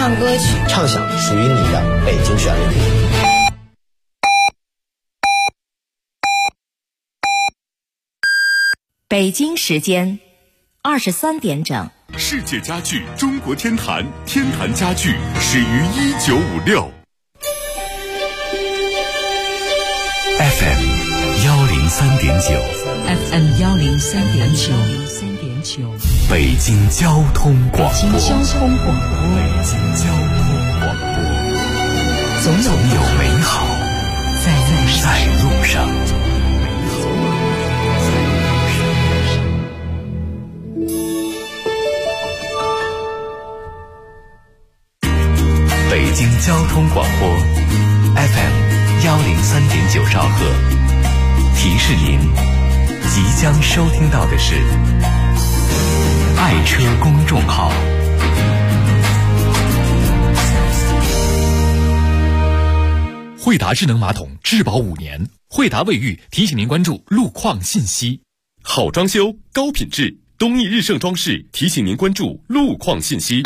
唱歌曲， 畅想属于你的北京旋律。 北京时间23点整。 世界家具中国天坛，天坛家具始于1956。FM 103.9， 北京交通广播，总有美好在路上。北京交通广播 FM 103.9兆赫，提示您即将收听到的是爱车公众号。惠达智能马桶质保5年，惠达卫浴提醒您关注路况信息。好装修高品质，东义日盛装饰提醒您关注路况信息。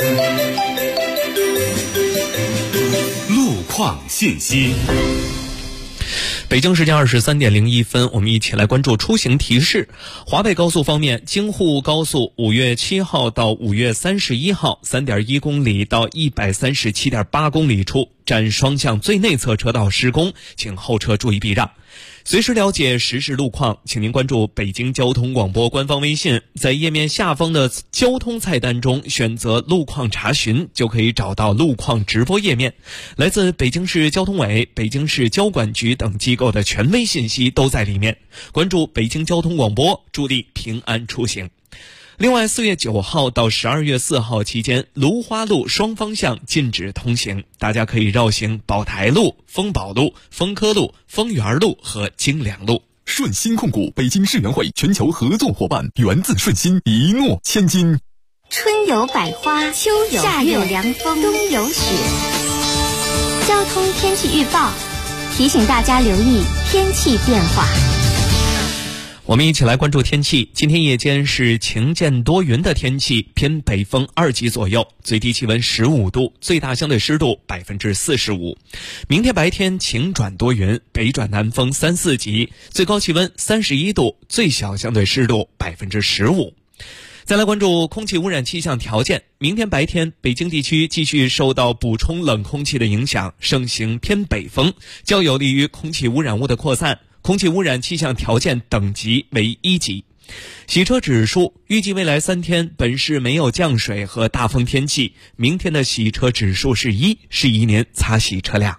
路况信息。 北京时间23点01分，我们一起来关注出行提示。华北高速方面，京沪高速5月7号到5月31号 3.1 公里到 137.8 公里处占双向最内侧车道施工，请后车注意避让。随时了解实时路况，请您关注北京交通广播官方微信，在页面下方的交通菜单中选择路况查询，就可以找到路况直播页面。来自北京市交通委、北京市交管局等机构的权威信息都在里面。关注北京交通广播，助力平安出行。另外，4月9号到12月4号期间，芦花路双方向禁止通行，大家可以绕行宝台路、丰宝路、丰科路、丰源路和京良路。 顺鑫控股北京世园会全球合作伙伴，源自顺鑫，一诺千金。 春有百花，秋有夏有凉风，冬有雪。交通天气预报提醒大家留意天气变化。 我们一起来关注天气。今天夜间是晴间多云的天气，偏北风2级左右，最低气温15度，最大相对湿度45%。明天白天晴转多云，北转南风3、4级，最高气温31度，最小相对湿度15%。再来关注空气污染气象条件。明天白天，北京地区继续受到补充冷空气的影响，盛行偏北风，较有利于空气污染物的扩散。空气污染气象条件等级为1级。洗车指数预计未来3天本市没有降水和大风天气，明天的洗车指数是1，是一年擦洗车辆。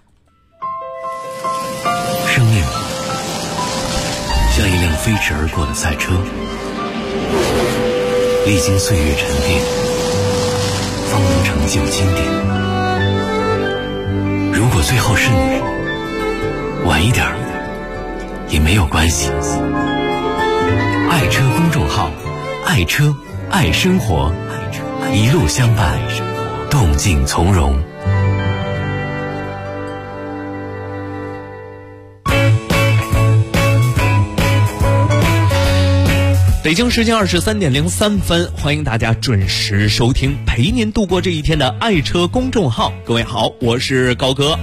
生命像一辆飞驰而过的赛车，历经岁月沉淀，方能成就经典。如果最后是你，晚一点也没有关系。爱车公众号，爱车爱生活，一路相伴，动静从容。 北京时间23点03分，欢迎大家准时收听陪您度过这一天的爱车公众号。各位好，我是高哥。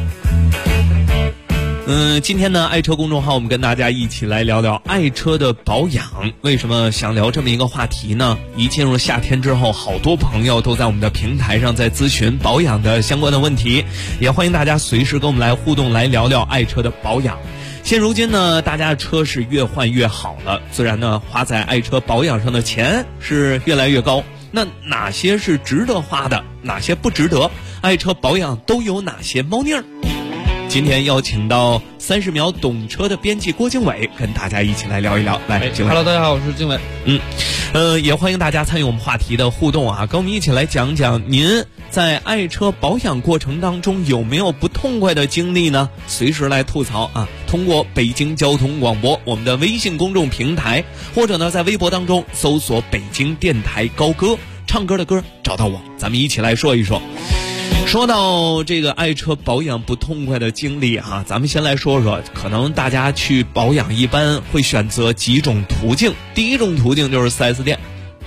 今天呢，爱车公众号我们跟大家一起来聊聊爱车的保养。为什么想聊这么一个话题呢？一进入夏天之后，好多朋友都在我们的平台上在咨询保养的相关的问题，也欢迎大家随时跟我们来互动，来聊聊爱车的保养。现如今呢，大家的车是越换越好了，自然呢，花在爱车保养上的钱是越来越高。那哪些是值得花的，哪些不值得？爱车保养都有哪些猫腻儿？今天邀请到30秒懂车的编辑郭经纬，跟大家一起来聊一聊。来，经纬。 Hello， 大家好，我是经纬。 也欢迎大家参与我们话题的互动啊，跟我们一起来讲讲您在爱车保养过程当中有没有不痛快的经历呢？随时来吐槽啊！通过北京交通广播我们的微信公众平台，或者呢在微博当中搜索北京电台高歌，唱歌的歌找到我，咱们一起来说一说。说到这个爱车保养不痛快的经历哈，咱们先来说说，可能大家去保养一般会选择几种途径。第一种途径就是 4S 店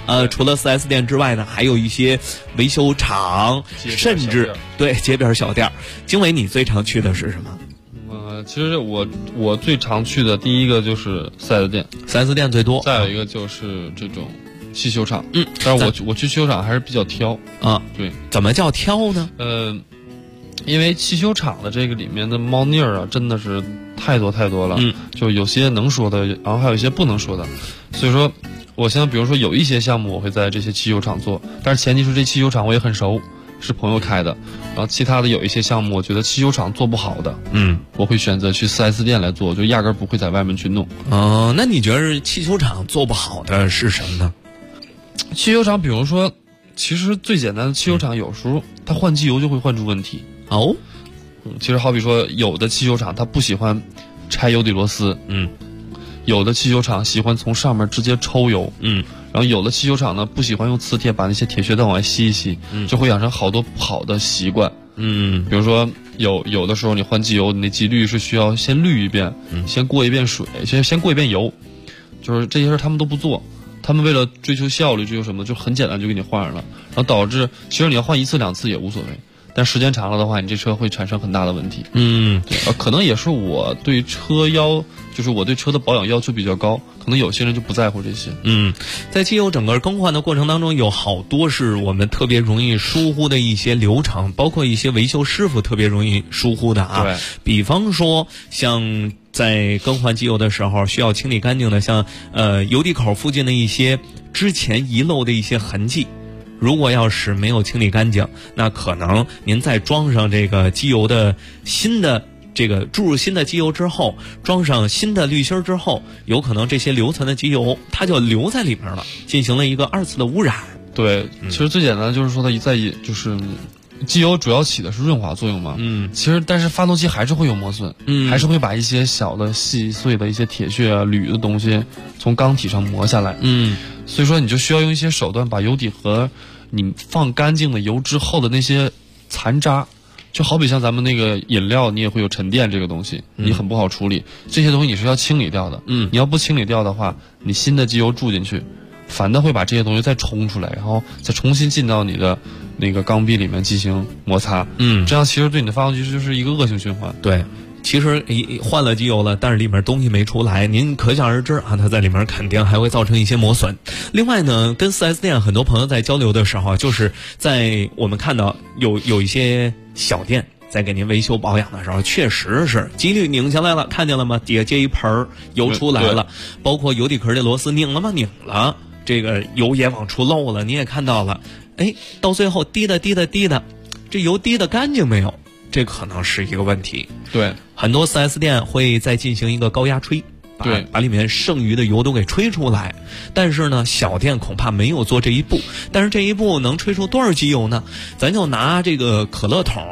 除了 4S 店之外呢，还有一些维修厂，甚至对街边小店。经纬，你最常去的是什么？ 其实我最常去的第一个就是 4S 店 ，4S 店最多， 再有一个就是这种汽修厂。但是我去汽修厂还是比较挑啊。 对， 怎么叫挑呢？ 因为汽修厂的这个里面的猫腻儿啊，真的是太多了。就有些能说的，然后还有一些不能说的。所以说，我现在比如说有一些项目我会在这些汽修厂做，但是前提是这汽修厂我也很熟，是朋友开的。然后其他的有一些项目，我觉得汽修厂做不好的，我会选择去 4S 店来做，就压根儿不会在外面去弄。 那你觉得汽修厂做不好的是什么呢？ 汽修厂，比如说，其实最简单的汽修厂，有时候它换机油就会换出问题。其实好比说，有的汽修厂它不喜欢拆油底螺丝，有的汽修厂喜欢从上面直接抽油，然后有的汽修厂呢不喜欢用磁铁把那些铁屑往外吸一吸，就会养成好多不好的习惯。比如说有的时候你换机油，你那机滤是需要先滤一遍，先过一遍水，先过一遍油，就是这些事他们都不做。他们为了追求效率，追求什么，就很简单就给你换上了，然后导致其实你要换1次2次也无所谓。但时间长了的话，你这车会产生很大的问题。对，可能也是我对车就是我对车的保养要求比较高，可能有些人就不在乎这些。 在机油整个更换的过程当中，有好多是我们特别容易疏忽的一些流程，包括一些维修师傅特别容易疏忽的啊。 对， 比方说像在更换机油的时候需要清理干净的，像油底口附近的一些之前遗漏的一些痕迹。如果要是没有清理干净，那可能您在装上这个机油的新的这个注入新的机油之后，装上新的滤芯之后，有可能这些留存的机油它就留在里面了，进行了一个2次的污染。 对，其实最简单的就是说它就是机油主要起的是润滑作用嘛。其实但是发动机还是会有磨损，还是会把一些小的细碎的一些铁屑啊、铝的东西从缸体上磨下来。所以说你就需要用一些手段把油底和你放干净的油之后的那些残渣，就好比像咱们那个饮料，你也会有沉淀这个东西，你很不好处理，这些东西你是要清理掉的。你要不清理掉的话，你新的机油注进去，反倒会把这些东西再冲出来，然后再重新进到你的那个缸壁里面进行摩擦。这样其实对你的发动机就是一个恶性循环。 对，其实换了机油了，但是里面东西没出来，您可想而知啊，它在里面肯定还会造成一些磨损。另外呢，跟 4S 店很多朋友在交流的时候，就是在我们看到有一些小店在给您维修保养的时候，确实是机滤拧下来了，看见了吗？底下接一盆油出来了，包括油底壳的螺丝拧了吗？拧了，这个油也往出漏了，你也看到了。到最后滴的，这油滴的干净没有？这可能是一个问题。 对， 很多 4S 店会再进行一个高压吹，把里面剩余的油都给吹出来。但是呢，小店恐怕没有做这一步。但是这一步能吹出多少机油呢？咱就拿这个可乐桶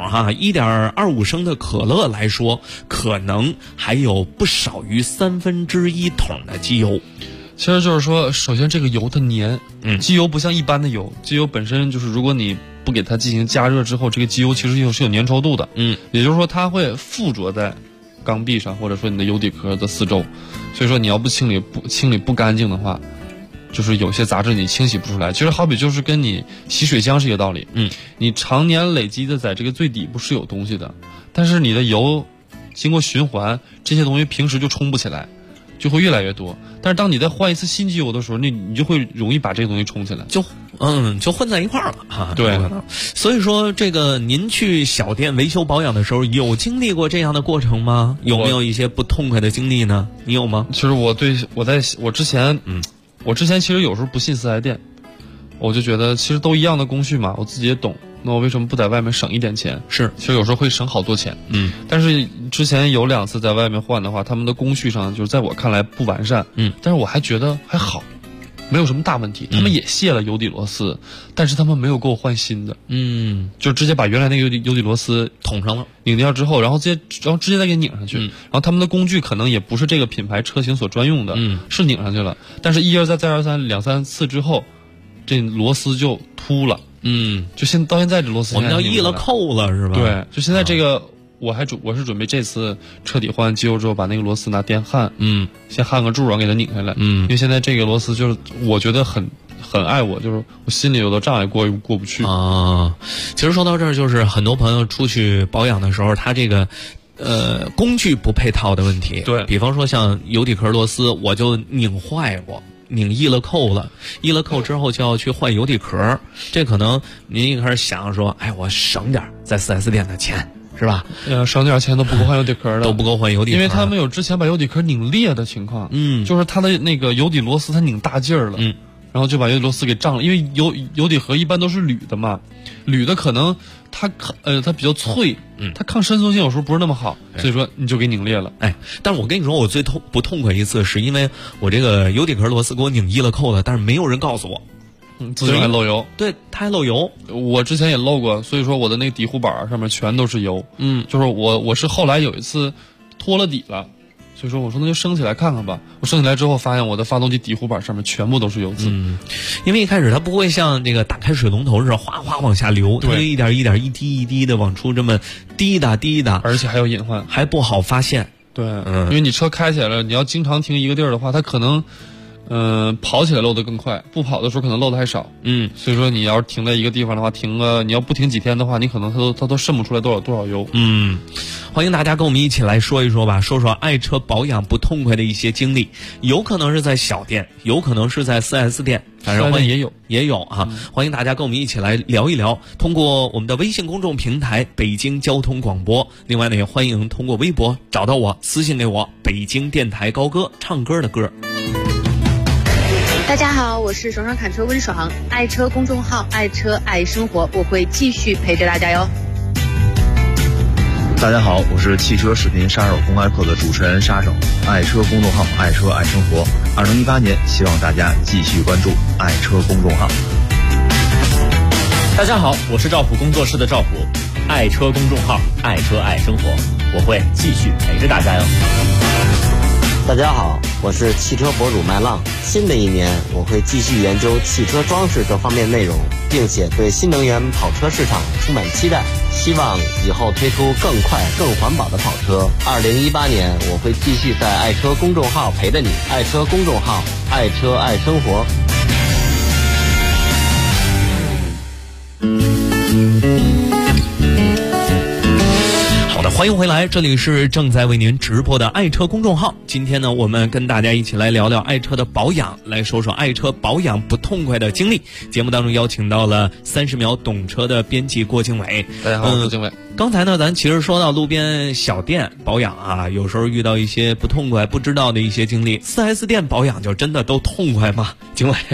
1.25升的可乐来说，可能还有不少于1/3桶的机油。 其实就是说，首先这个油它粘，机油不像一般的油，机油本身就是如果你不给它进行加热之后，这个机油其实是有粘稠度的。也就是说它会附着在缸壁上，或者说你的油底壳的四周。所以说你要不清理不干净的话，就是有些杂质你清洗不出来。其实好比就是跟你洗水箱是一个道理。你常年累积的在这个最底部是有东西的，但是你的油经过循环，这些东西平时就冲不起来，就会越来越多。但是当你再换一次新机油的时候，你就会容易把这个东西冲起来，就混在一块儿了啊。 对， 所以说这个您去小店维修保养的时候，有经历过这样的过程吗？有没有一些不痛快的经历呢？你有吗？ 其实我之前其实有时候不信4S店，我就觉得其实都一样的工序嘛，我自己也懂。那我为什么不在外面省一点钱？ 是， 其实有时候会省好多钱。但是之前有2次在外面换的话，他们的工序上就是在我看来不完善。但是我还觉得还好，没有什么大问题。他们也卸了油底螺丝，但是他们没有给我换新的。就直接把原来那个油底螺丝捅上了， 拧掉之后，然后直接再给拧上去。然后他们的工具可能也不是这个品牌车型所专用的，是拧上去了。但是一而再再而三2、3次之后，这螺丝就秃了。就到现在这螺丝我们叫溢了扣了是吧？ 对，就现在这个我是准备这次彻底换机油之后，把那个螺丝拿电焊，先焊个柱，然后给它拧下来。因为现在这个螺丝就是我觉得很很爱我，就是我心里有的障碍过不去啊。其实说到这儿，就是很多朋友出去保养的时候，他这个工具不配套的问题。 对， 比方说像油底壳螺丝，我就拧坏过。拧溢了扣了，溢了扣之后就要去换油底壳，这可能您一开始想说，哎，我省点在 4S 店的钱，是吧？ 省点钱都不够换油底壳的， 都不够换油底壳， 因为他们有之前把油底壳拧裂的情况，就是它的那个油底螺丝它拧大劲儿了，然后就把油底螺丝给胀了，因为油底盒一般都是铝的嘛，铝的可能它比较脆，它抗伸缩性有时候不是那么好，所以说你就给拧裂了。 哎，但是我跟你说，我最不痛快一次是因为我这个油底壳螺丝给我拧溢了扣了，但是没有人告诉我， 自己还漏油。 对，它还漏油。 我之前也漏过，所以说我的那个底护板上面全都是油。就是我是后来有一次脱了底了。所以说我说那就升起来看看吧。我升起来之后发现我的发动机底护板上面全部都是油渍。 因为一开始它不会像这个打开水龙头似的哗哗往下流，它就一点一点一滴一滴的往出这么滴答滴答， 而且还有隐患， 还不好发现。 对，因为你车开起来了，你要经常停一个地儿的话，它可能跑起来漏得更快，不跑的时候可能漏得还少。所以说你要是停在一个地方的话，你要不停几天的话，你可能它都渗不出来多少油。 欢迎大家跟我们一起来说一说吧，说说爱车保养不痛快的一些经历，有可能是在小店，有可能是在 4S 店，反正也有啊。欢迎大家跟我们一起来聊一聊，通过我们的微信公众平台北京交通广播，另外呢也欢迎通过微博找到我，私信给我北京电台高歌唱歌的歌。 大家好，我是爽爽侃车温爽，爱车公众号爱车爱生活，我会继续陪着大家哟。 大家好，我是汽车视频杀手公开课的主持人沙手，爱车公众号爱车爱生活。2018年，希望大家继续关注爱车公众号。 大家好，我是赵普工作室的赵普，爱车公众号爱车爱生活，我会继续陪着大家哟。 大家好，我是汽车博主麦浪。新的一年，我会继续研究汽车装饰这方面内容，并且对新能源跑车市场充满期待，希望以后推出更快、更环保的跑车。2018年，我会继续在爱车公众号陪着你，爱车公众号，爱车爱生活。 欢迎回来，这里是正在为您直播的爱车公众号。今天呢，我们跟大家一起来聊聊爱车的保养，来说说爱车保养不痛快的经历。节目当中邀请到了30秒懂车的编辑郭经纬。 大家好，郭经纬。 刚才呢，咱其实说到路边小店保养啊，有时候遇到一些不痛快、不知道的一些经历。4S 店保养就真的都痛快吗？经纬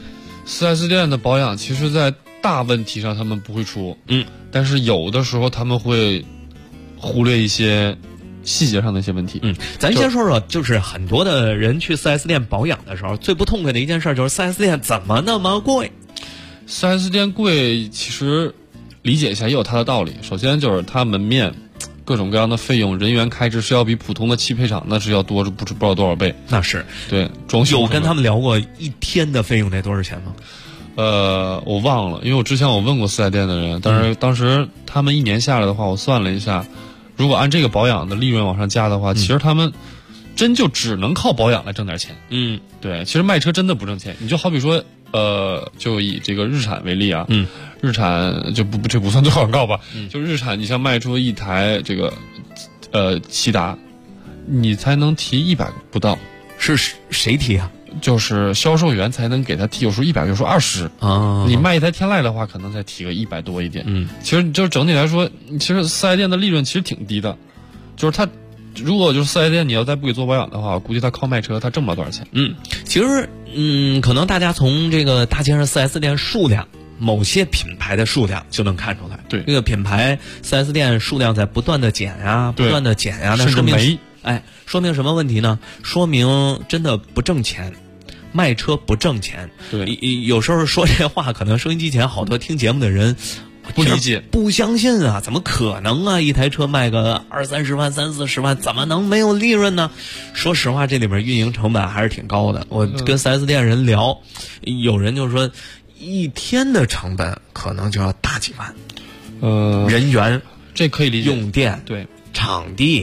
，4S 店的保养其实在大问题上他们不会出，但是有的时候他们会忽略一些细节上的一些问题。 咱先说说，就是很多的人去 4S 店保养的时候，最不痛快的一件事就是 4S 店怎么那么贵。 4S 店贵，其实理解一下也有它的道理。首先就是它门面各种各样的费用、人员开支是要比普通的汽配厂那是要多不知道多少倍。 那是对，装修有跟他们聊过一天的费用得多少钱吗？ 我忘了，因为我之前我问过4S店的人，但是当时他们一年下来的话，我算了一下，如果按这个保养的利润往上加的话，其实他们真就只能靠保养来挣点钱。对，其实卖车真的不挣钱。你就好比说，就以这个日产为例啊，日产就这不算做广告吧，就日产，你像卖出一台这个骐达，你才能提100不到， 是谁提啊？ 就是销售员才能给他提，有时候100，有时候20 啊。 你卖一台天籁的话，可能再提个100多一点。其实就是整体来说，其实4S店的利润其实挺低的，就是他如果就是4S店你要再不给做保养的话，我估计他靠卖车他挣不了多少钱。 其实可能大家从这个大街上 4S 店数量，某些品牌的数量就能看出来。 对， 这个品牌 4S 店数量在不断的减呀，不断的减呀，那说明说明什么问题呢？说明真的不挣钱，卖车不挣钱。 对， 有时候说这话，可能收音机前好多听节目的人不理解， 不相信啊，怎么可能啊？一台车卖个20-30万、30-40万，怎么能没有利润呢？说实话，这里面运营成本还是挺高的。我跟 4S 店人聊，有人就说，一天的成本可能就要大几万。人员， 这可以理解， 用电， 对， 场地。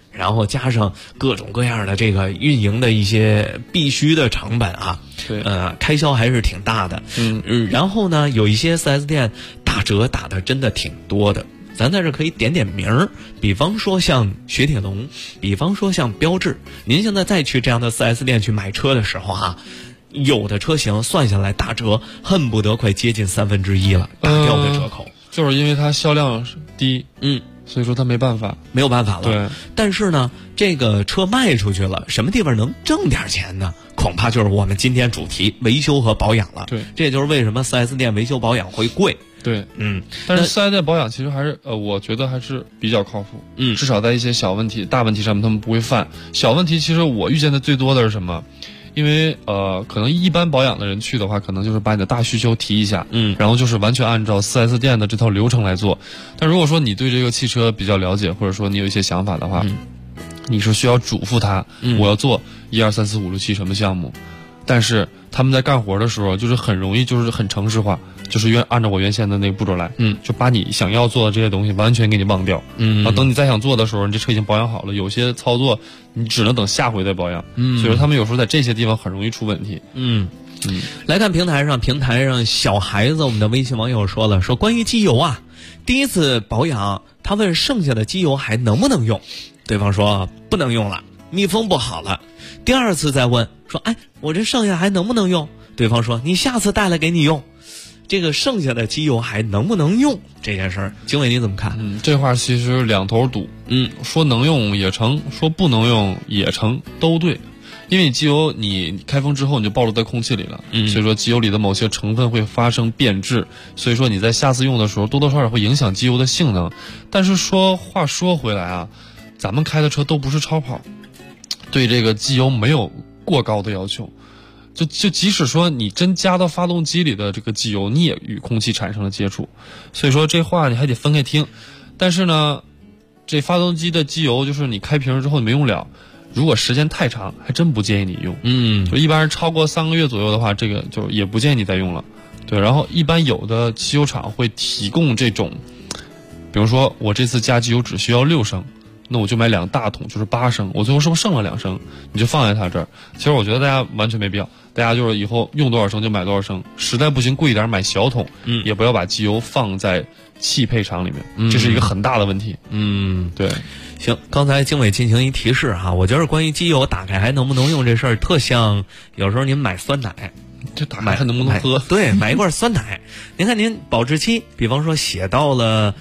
然后加上各种各样的这个运营的一些必须的成本啊， 对， 开销还是挺大的。然后呢，有一些 4S 店打折打的真的挺多的，咱在这可以点点名儿，比方说像雪铁龙，比方说像标致。您现在再去这样的 4S 店去买车的时候啊，有的车型算下来打折恨不得快接近1/3了，打掉的折扣。 就是因为它销量低，所以说它没有办法了。对， 但是呢，这个车卖出去了，什么地方能挣点钱呢？恐怕就是我们今天主题维修和保养了。 对， 这也就是为什么 4S 店维修保养会贵。 对，但是4S店保养其实还是我觉得还是比较靠谱。至少在一些小问题、大问题上面他们不会犯。小问题其实我遇见的最多的是什么？因为可能一般保养的人去的话，可能就是把你的大需求提一下，然后就是完全按照 4S 店的这套流程来做。但如果说你对这个汽车比较了解，或者说你有一些想法的话，你是需要嘱咐他，我要做1、2、3、4、5、6、7什么项目。但是他们在干活的时候，就是很容易，就是很程式化，就是按照我原先的那个步骤来，就把你想要做的这些东西完全给你忘掉，然后等你再想做的时候，你这车已经保养好了，有些操作你只能等下回再保养，所以说他们有时候在这些地方很容易出问题。 来看平台上小孩子，我们的微信网友说了，说关于机油啊，第一次保养，他问剩下的机油还能不能用，对方说不能用了，密封不好了。第二次再问说，我这剩下还能不能用？对方说你下次带来给你用。这个剩下的机油还能不能用这件事儿，经纬你怎么看？ 这话其实两头堵。说能用也成，说不能用也成，都对。因为机油你开封之后你就暴露在空气里了，所以说机油里的某些成分会发生变质，所以说你在下次用的时候多多少少会影响机油的性能。但是话说回来啊，咱们开的车都不是超跑，对这个机油没有过高的要求。就即使说你真加到发动机里的这个机油，你也与空气产生了接触，所以说这话你还得分开听。但是呢，这发动机的机油就是你开瓶之后你没用了，如果时间太长，还真不建议你用。就一般是超过3个月左右的话，这个就也不建议你再用了。对，然后一般有的汽油厂会提供这种，比如说我这次加机油只需要6升。那我就买2大桶，就是8升，我最后是不是剩了2升？你就放在它这儿。其实我觉得大家完全没必要，大家就是以后用多少升就买多少升，实在不行贵一点买小桶，也不要把机油放在汽配厂里面，这是一个很大的问题。对。 行，刚才经纬进行一提示哈，我觉得关于机油打开还能不能用这事儿，特像有时候您买酸奶。 这打开能不能喝？ 对，买一罐酸奶，您看您保质期，比方说写到了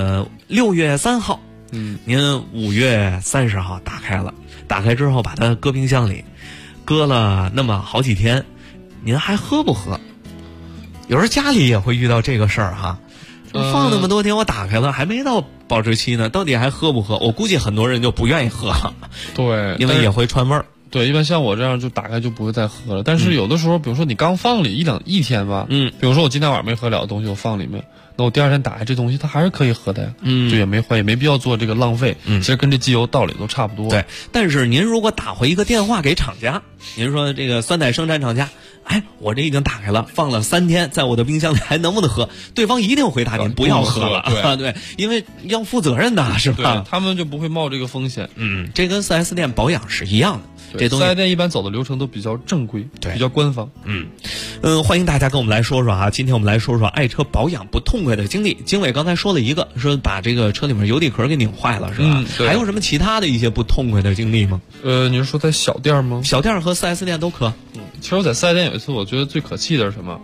6月3号。您5月30号打开了，打开之后把它搁冰箱里，搁了那么好几天，您还喝不喝？有时候家里也会遇到这个事儿哈，放那么多天我打开了还没到保质期呢，到底还喝不喝？我估计很多人就不愿意喝了， 对， 因为也会串味儿。 对，一般像我这样就打开就不会再喝了。但是有的时候，比如说你刚放里一天吧，比如说我今天晚上没喝了的东西我放里面，那我第二天打开这东西它还是可以喝的呀，就也没坏，也没必要做这个浪费。其实跟这机油道理都差不多。 对，但是您如果打回一个电话给厂家，您说这个酸奶生产厂家，我这已经打开了，放了3天，在我的冰箱里还能不能喝？对方一定回答您不要喝了，对，因为要负责任的是吧？ 他们就不会冒这个风险。 这跟 4S 店保养是一样的。这东西 4S店一般走的流程都比较正规，比较官方。 欢迎大家跟我们来说说啊，今天我们来说说爱车保养不痛快的经历。经纬刚才说了一个，说把这个车里面油底壳给拧坏了，是吧？还有什么其他的一些不痛快的经历吗？ 你是说在小店吗？ 小店和 4S 店都可。 其实我在4S店有一次，我觉得最可气的是什么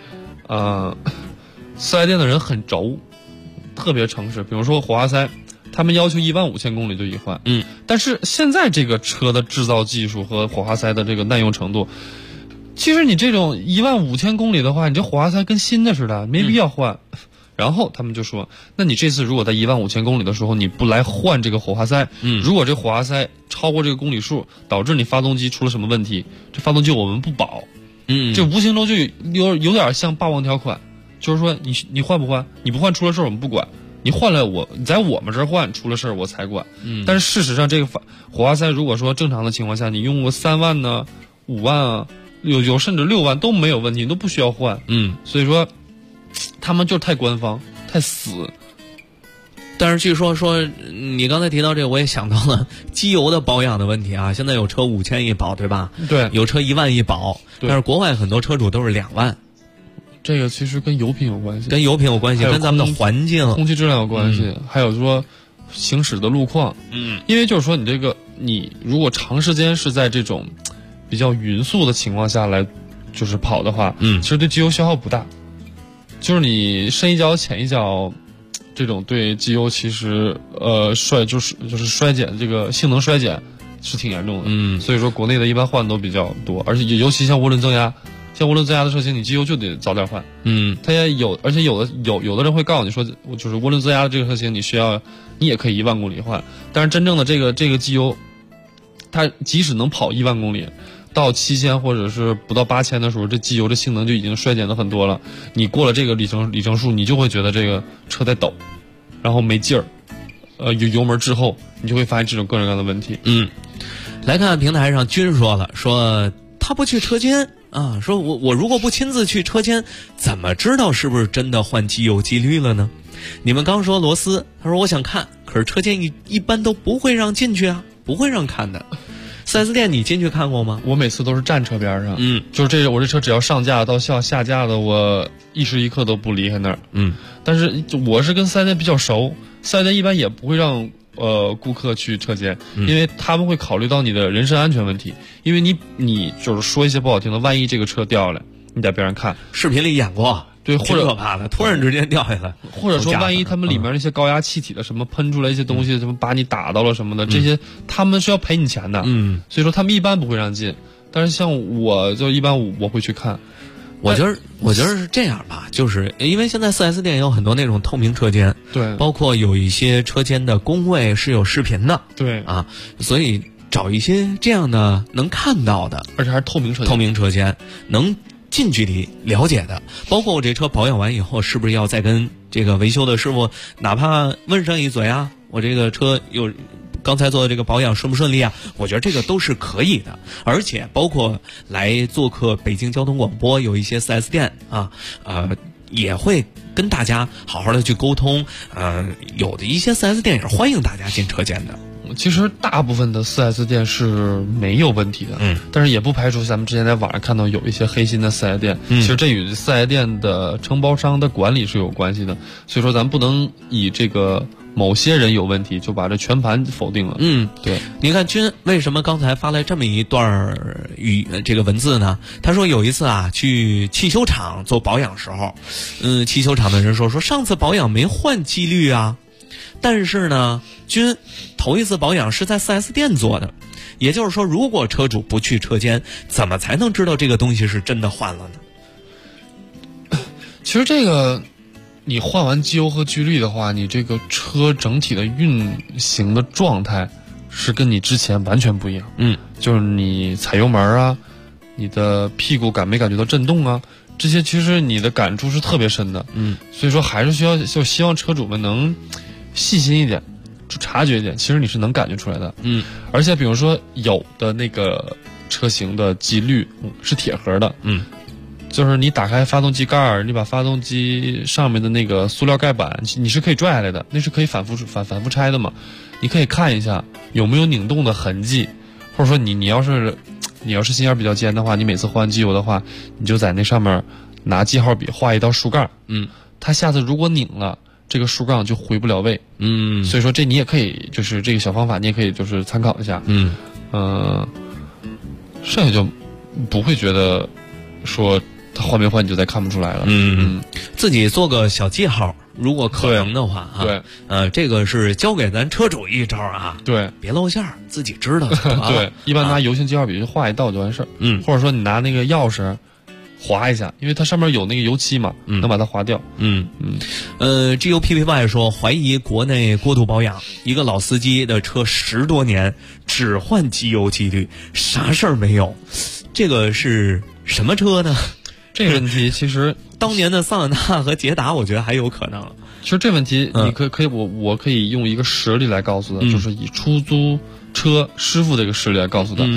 ？4S店的人很轴，特别诚实。比如说火花塞。他们要求15000公里就一换，但是现在这个车的制造技术和火花塞的这个耐用程度，其实你这种15000公里的话，你这火花塞跟新的似的，没必要换。然后他们就说，那你这次如果在15000公里的时候你不来换这个火花塞，如果这火花塞超过这个公里数，导致你发动机出了什么问题，这发动机我们不保。这无形中就有点像霸王条款，就是说你换不换，你不换出了事我们不管。你换了你在我们这儿换出了事儿我才管。但是事实上这个火花塞如果说正常的情况下，你用过3万呢、5万啊，有甚至6万都没有问题，你都不需要换。所以说他们就是太官方、太死。 但是据说你刚才提到这个，我也想到了机油的保养的问题啊。现在有车5000一保，对吧？ 对， 有车1万一保，但是国外很多车主都是2万。 这个其实跟油品有关系， 跟油品有关系，跟咱们的环境、 空气质量有关系，还有说行驶的路况。因为就是说你如果长时间是在这种比较匀速的情况下来就是跑的话，其实对机油消耗不大。就是你深一脚浅一脚，这种对机油其实就是衰减，这个性能衰减是挺严重的。所以说国内的一般换都比较多，而且尤其像涡轮增压。像涡轮增压的车型，你机油就得早点换。它也有，而且有的人会告诉你说，就是涡轮增压的这个车型，你也可以1万公里换。但是真正的这个机油，它即使能跑1万公里，到7000或者是不到8000的时候，这机油的性能就已经衰减的很多了。你过了这个里程数，你就会觉得这个车在抖，然后没劲儿，油门滞后，你就会发现这种各种各样的问题。 来看平台上君说了，说他不去车间。说我如果不亲自去车间，怎么知道是不是真的换机油机滤了呢？你们刚说螺丝，他说我想看，可是车间一般都不会让进去啊，不会让看的。4S 店你进去看过吗？ 我每次都是站车边上，就是我这车只要上架到下架的，我一时一刻都不离开那儿。但是我是跟4S店比较熟，4S店一般也不会让顾客去车间，因为他们会考虑到你的人身安全问题。因为你就是说一些不好听的，万一这个车掉下来，你在边上看， 视频里演过， 对，或者可怕的，突然之间掉下来， 或者说万一他们里面那些高压气体的什么喷出来一些东西，什么把你打到了什么的，这些他们是要赔你钱的。所以说他们一般不会让进，但是像我就一般我会去看。 我觉得是这样吧，就是因为现在4S店有很多那种透明车间， 对， 包括有一些车间的工位是有视频的， 对啊，所以找一些这样的能看到的， 而且还是透明车间能近距离了解的。包括我这车保养完以后，是不是要再跟这个维修的师傅哪怕问上一嘴啊，我这个车刚才做的这个保养顺不顺利啊？我觉得这个都是可以的，而且包括来做客北京交通广播，有一些4S 店也会跟大家好好的去沟通。有的一些4S 店也是欢迎大家进车间的。 其实大部分的4S 店是没有问题的，但是也不排除咱们之前在网上看到有一些黑心的4S店，其实这与4S店的承包商的管理是有关系的。所以说咱们不能以这个某些人有问题就把这全盘否定了。对， 你看君为什么刚才发来这么一段这个文字呢？他说有一次啊去汽修厂做保养时候，汽修厂的人说上次保养没换机滤啊，但是呢君头一次保养是在4S 店做的，也就是说如果车主不去车间，怎么才能知道这个东西是真的换了呢？ 其实这个你换完机油和机滤的话，你这个车整体的运行的状态是跟你之前完全不一样。就是你踩油门啊，你的屁股感没感觉到震动啊，这些其实你的感触是特别深的。所以说还是希望车主们能细心一点，就察觉一点，其实你是能感觉出来的。而且比如说有的那个车型的机滤是铁盒的，就是你打开发动机盖儿，你把发动机上面的那个塑料盖板你是可以拽下来的，那是可以反复拆的嘛。你可以看一下有没有拧动的痕迹，或者说你要是心眼比较尖的话，你每次换机油的话，你就在那上面拿记号笔画一道竖杠，它下次如果拧了，这个竖杠就回不了位。所以说这你也可以就是这个小方法你也可以就是参考一下。剩下就不会觉得说它换没换你就再看不出来了。 自己做个小记号，如果可能的话对， 这个是交给咱车主一招啊。 对， 别露馅儿，自己知道就得了。 对，一般拿油性记号笔就画一道就完事儿。或者说你拿那个钥匙划一下，因为它上面有那个油漆嘛，能把它划掉。 GUPPY 说怀疑国内过度保养，一个老司机的车10多年只换机油机滤，啥事儿没有，这个是什么车呢？ 这个问题其实当年的桑塔纳和捷达我觉得还有可能。 其实这问题你可以我可以用一个实例来告诉他，就是以出租车师傅这个实例来告诉他。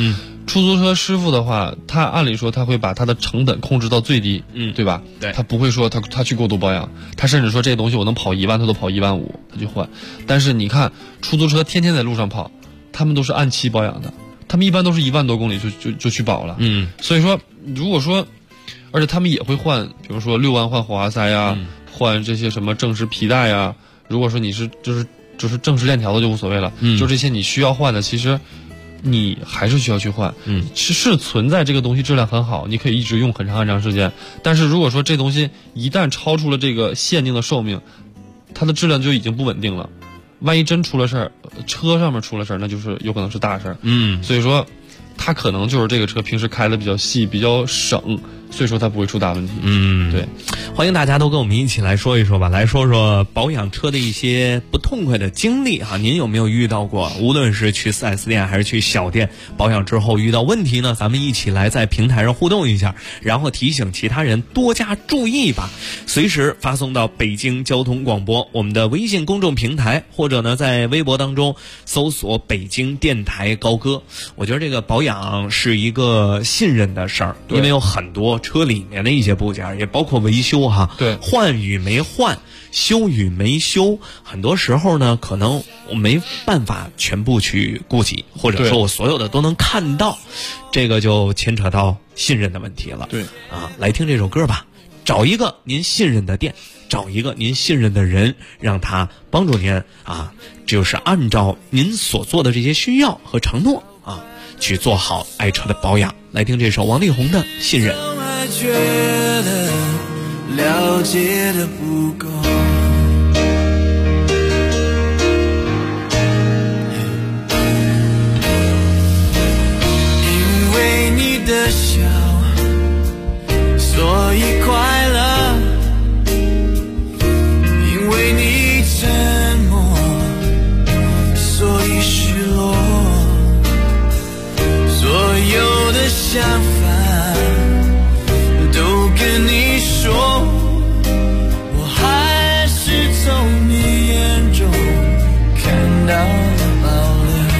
出租车师傅的话，他按理说他会把他的成本控制到最低，对吧？ 对， 他不会说他去过度保养，他甚至说这东西我能跑1万，他都跑1.5万，他去换。但是你看出租车天天在路上跑，他们都是按期保养的，他们一般都是1万多公里就去保了。所以说如果说，而且他们也会换，比如说6万换火花塞呀，换这些什么正时皮带呀。如果说你是就是正时链条的就无所谓了，就这些你需要换的，其实你还是需要去换。是存在这个东西质量很好，你可以一直用很长时间。但是如果说这东西一旦超出了这个限定的寿命，它的质量就已经不稳定了。万一真出了事儿，车上面出了事儿，那就是有可能是大事儿。所以说它可能就是这个车平时开的比较细，比较省，所以说它不会出大问题。对。 欢迎大家都跟我们一起来说一说吧，来说说保养车的一些不痛快的经历哈。您有没有遇到过？无论是去 4S 店还是去小店保养之后遇到问题呢？咱们一起来在平台上互动一下，然后提醒其他人多加注意吧。随时发送到北京交通广播我们的微信公众平台，或者呢在微博当中搜索北京电台高歌。我觉得这个保养是一个信任的事儿，因为有很多车里面的一些部件，也包括维修哈， 对， 换与没换，修与没修，很多时候呢，可能我没办法全部去顾及，或者说我所有的都能看到，这个就牵扯到信任的问题了。 对啊，来听这首歌吧，找一个您信任的店，找一个您信任的人，让他帮助您啊，就是按照您所做的这些需要和承诺啊，去做好爱车的保养。来听这首王力宏的《信任》。 觉得了解的不够，因为你的笑，所以快乐，因为你沉默，所以失落，所有的想法都跟你说，我还是从你眼中看到了保留。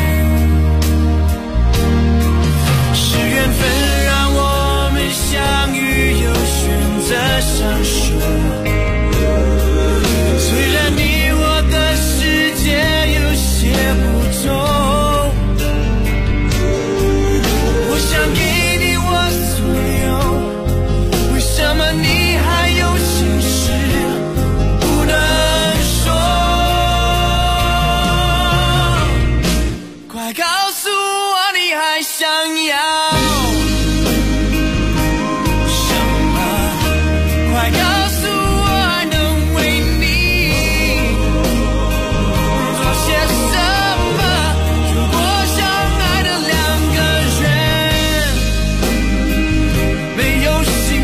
是缘分让我们相遇，又选择相守。虽然你我的世界有些不同，我想给你我所有。为什么你还有心事不能说？快告诉我你还想要什么？快告诉我还能为你做些什么？如果相爱的两个人没有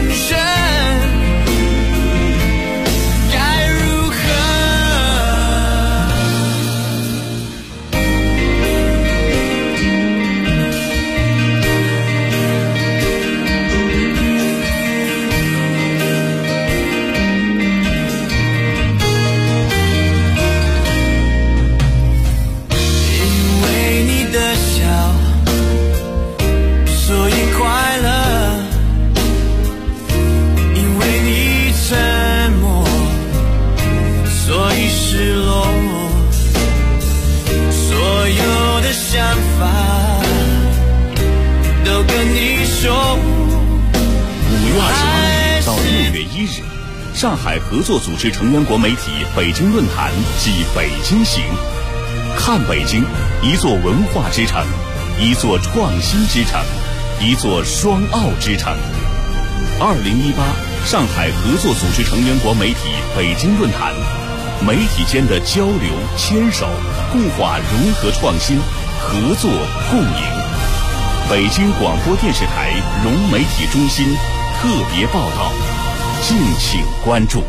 上海合作组织成员国媒体北京论坛暨北京行，看北京，一座文化之城，一座创新之城，一座双奥之城。2018上海合作组织成员国媒体北京论坛，媒体间的交流、牵手、固化、融合、创新、合作、共赢。北京广播电视台融媒体中心特别报道，敬请关注。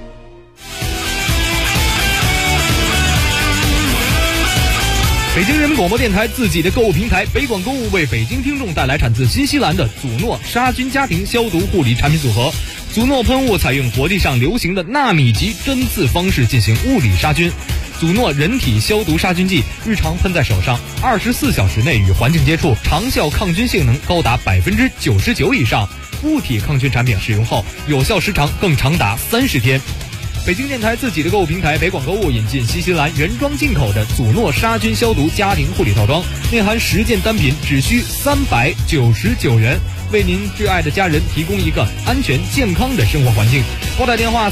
北京人民广播电台自己的购物平台北广购物为北京听众带来产自新西兰的祖诺杀菌家庭消毒护理产品组合。 祖诺喷雾采用国际上流行的纳米级针刺方式进行物理杀菌。祖诺人体消毒杀菌剂日常喷在手上，24小时内与环境接触，长效抗菌性能高达99%以上。物体抗菌产品使用后，有效时长更长达30天。北京电台自己的购物平台北广购物引进新西兰原装进口的祖诺杀菌消毒家庭护理套装，内含10件单品，只需399元，为您挚爱的家人提供一个安全健康的生活环境。拨打电话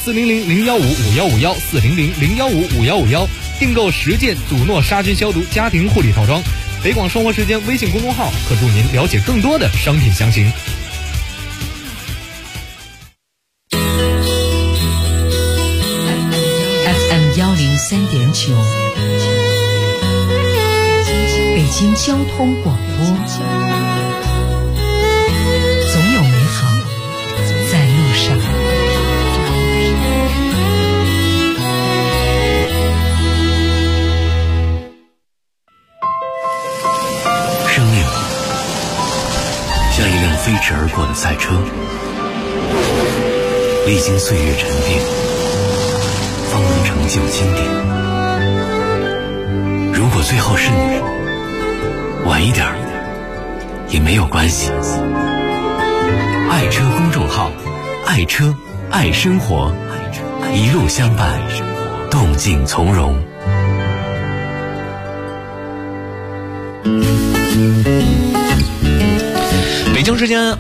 400-015-5151，400-015-5151，订购10件祖诺杀菌消毒家庭护理套装。北广生活时间微信公众号可助您了解更多的商品详情。 103.9，北京交通广播，总有美好在路上。 生命像一辆飞驰而过的赛车，历经岁月沉淀，方能成就经典。如果最后是你，晚一点也没有关系。爱车公众号，爱车爱生活，一路相伴，动静从容。 北京时间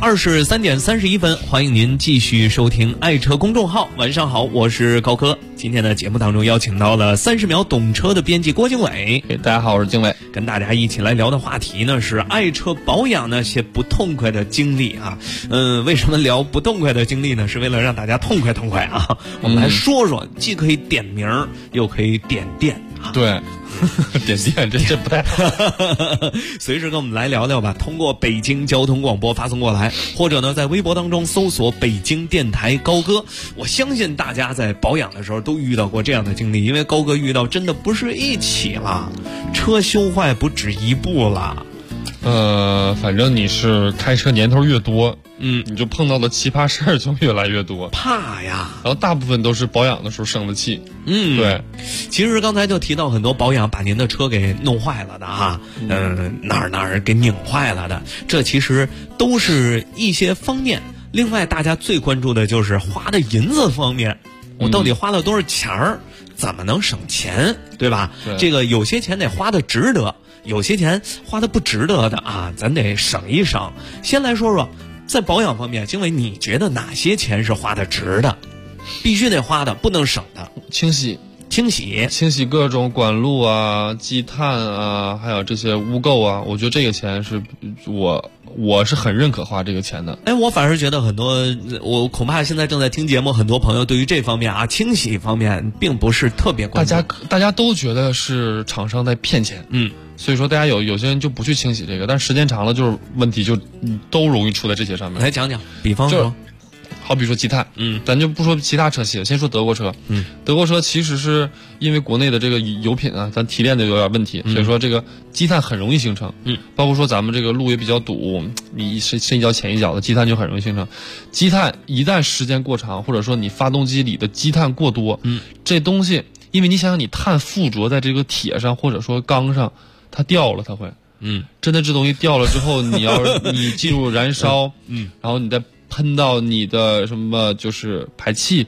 23:31，欢迎您继续收听爱车公众号。晚上好，我是高科。今天的节目当中邀请到了30秒懂车的编辑郭经纬。 大家好，我是经纬。 跟大家一起来聊的话题呢是爱车保养那些不痛快的经历啊。为什么聊不痛快的经历呢？是为了让大家痛快痛快啊。我们来说说，既可以点名，又可以点店啊。 对。点电这不太好。 随时跟我们来聊聊吧，通过北京交通广播发送过来，或者呢在微博当中搜索北京电台高歌。我相信大家在保养的时候都遇到过这样的经历，因为高哥遇到真的不是一起了，车修坏不止一部了。 反正你是开车年头越多，你就碰到的奇葩事儿就越来越多， 怕呀。 然后大部分都是保养的时候生的气。对。 其实刚才就提到很多保养把您的车给弄坏了的啊，哪儿给拧坏了的，这其实都是一些方面。另外，大家最关注的就是花的银子方面，我到底花了多少钱儿，怎么能省钱，对吧？ 对。 这个有些钱得花的值得，有些钱花的不值得的啊，咱得省一省。先来说说在保养方面，经纬你觉得哪些钱是花的值的，必须得花的，不能省的？ 清洗各种管路啊、积碳啊，还有这些污垢啊，我觉得这个钱是我是很认可花这个钱的。 我反而觉得很多，我恐怕现在正在听节目很多朋友对于这方面啊，清洗方面并不是特别关注。 大家都觉得是厂商在骗钱，所以说大家有些人就不去清洗这个，但时间长了就是问题就都容易出在这些上面。 来讲讲，比方说。 好比说积碳，咱就不说其他车系了，先说德国车。德国车其实是因为国内的这个油品啊，咱提炼的有点问题，所以说这个积碳很容易形成。包括说咱们这个路也比较堵，你深一脚浅一脚的，积碳就很容易形成。积碳一旦时间过长，或者说你发动机里的积碳过多，这东西，因为你想想你碳附着在这个铁上或者说钢上，它掉了，它会，真的这东西掉了之后，你进入燃烧，然后你再喷到你的什么就是排气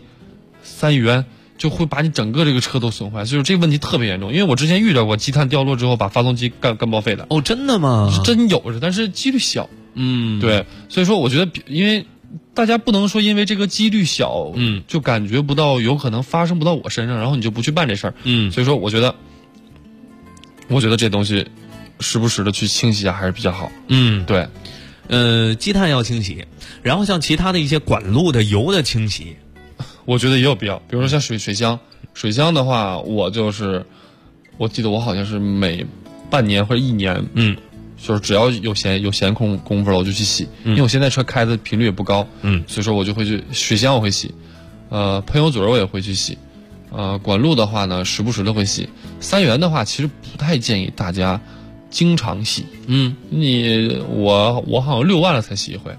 3元，就会把你整个这个车都损坏，所以这个问题特别严重。因为我之前遇到过积碳掉落之后把发动机干报废的。 哦，真的吗？ 是真有着，但是几率小。对，所以说我觉得，因为大家不能说因为这个几率小，就感觉不到有可能发生不到我身上，然后你就不去办这事儿。所以说我觉得这东西时不时的去清洗一下还是比较好。对。 积碳要清洗，然后像其他的一些管路的油的清洗， 我觉得也有必要。比如说像水箱的话，我记得我好像是每半年或者1年，就是只要有闲空夫了我就去洗，因为我现在车开的频率也不高，所以说我就会去水箱我会洗，喷油嘴我也会去洗，管路的话呢时不时的会洗。3元的话其实不太建议大家经常洗，我好像6万了才洗一回，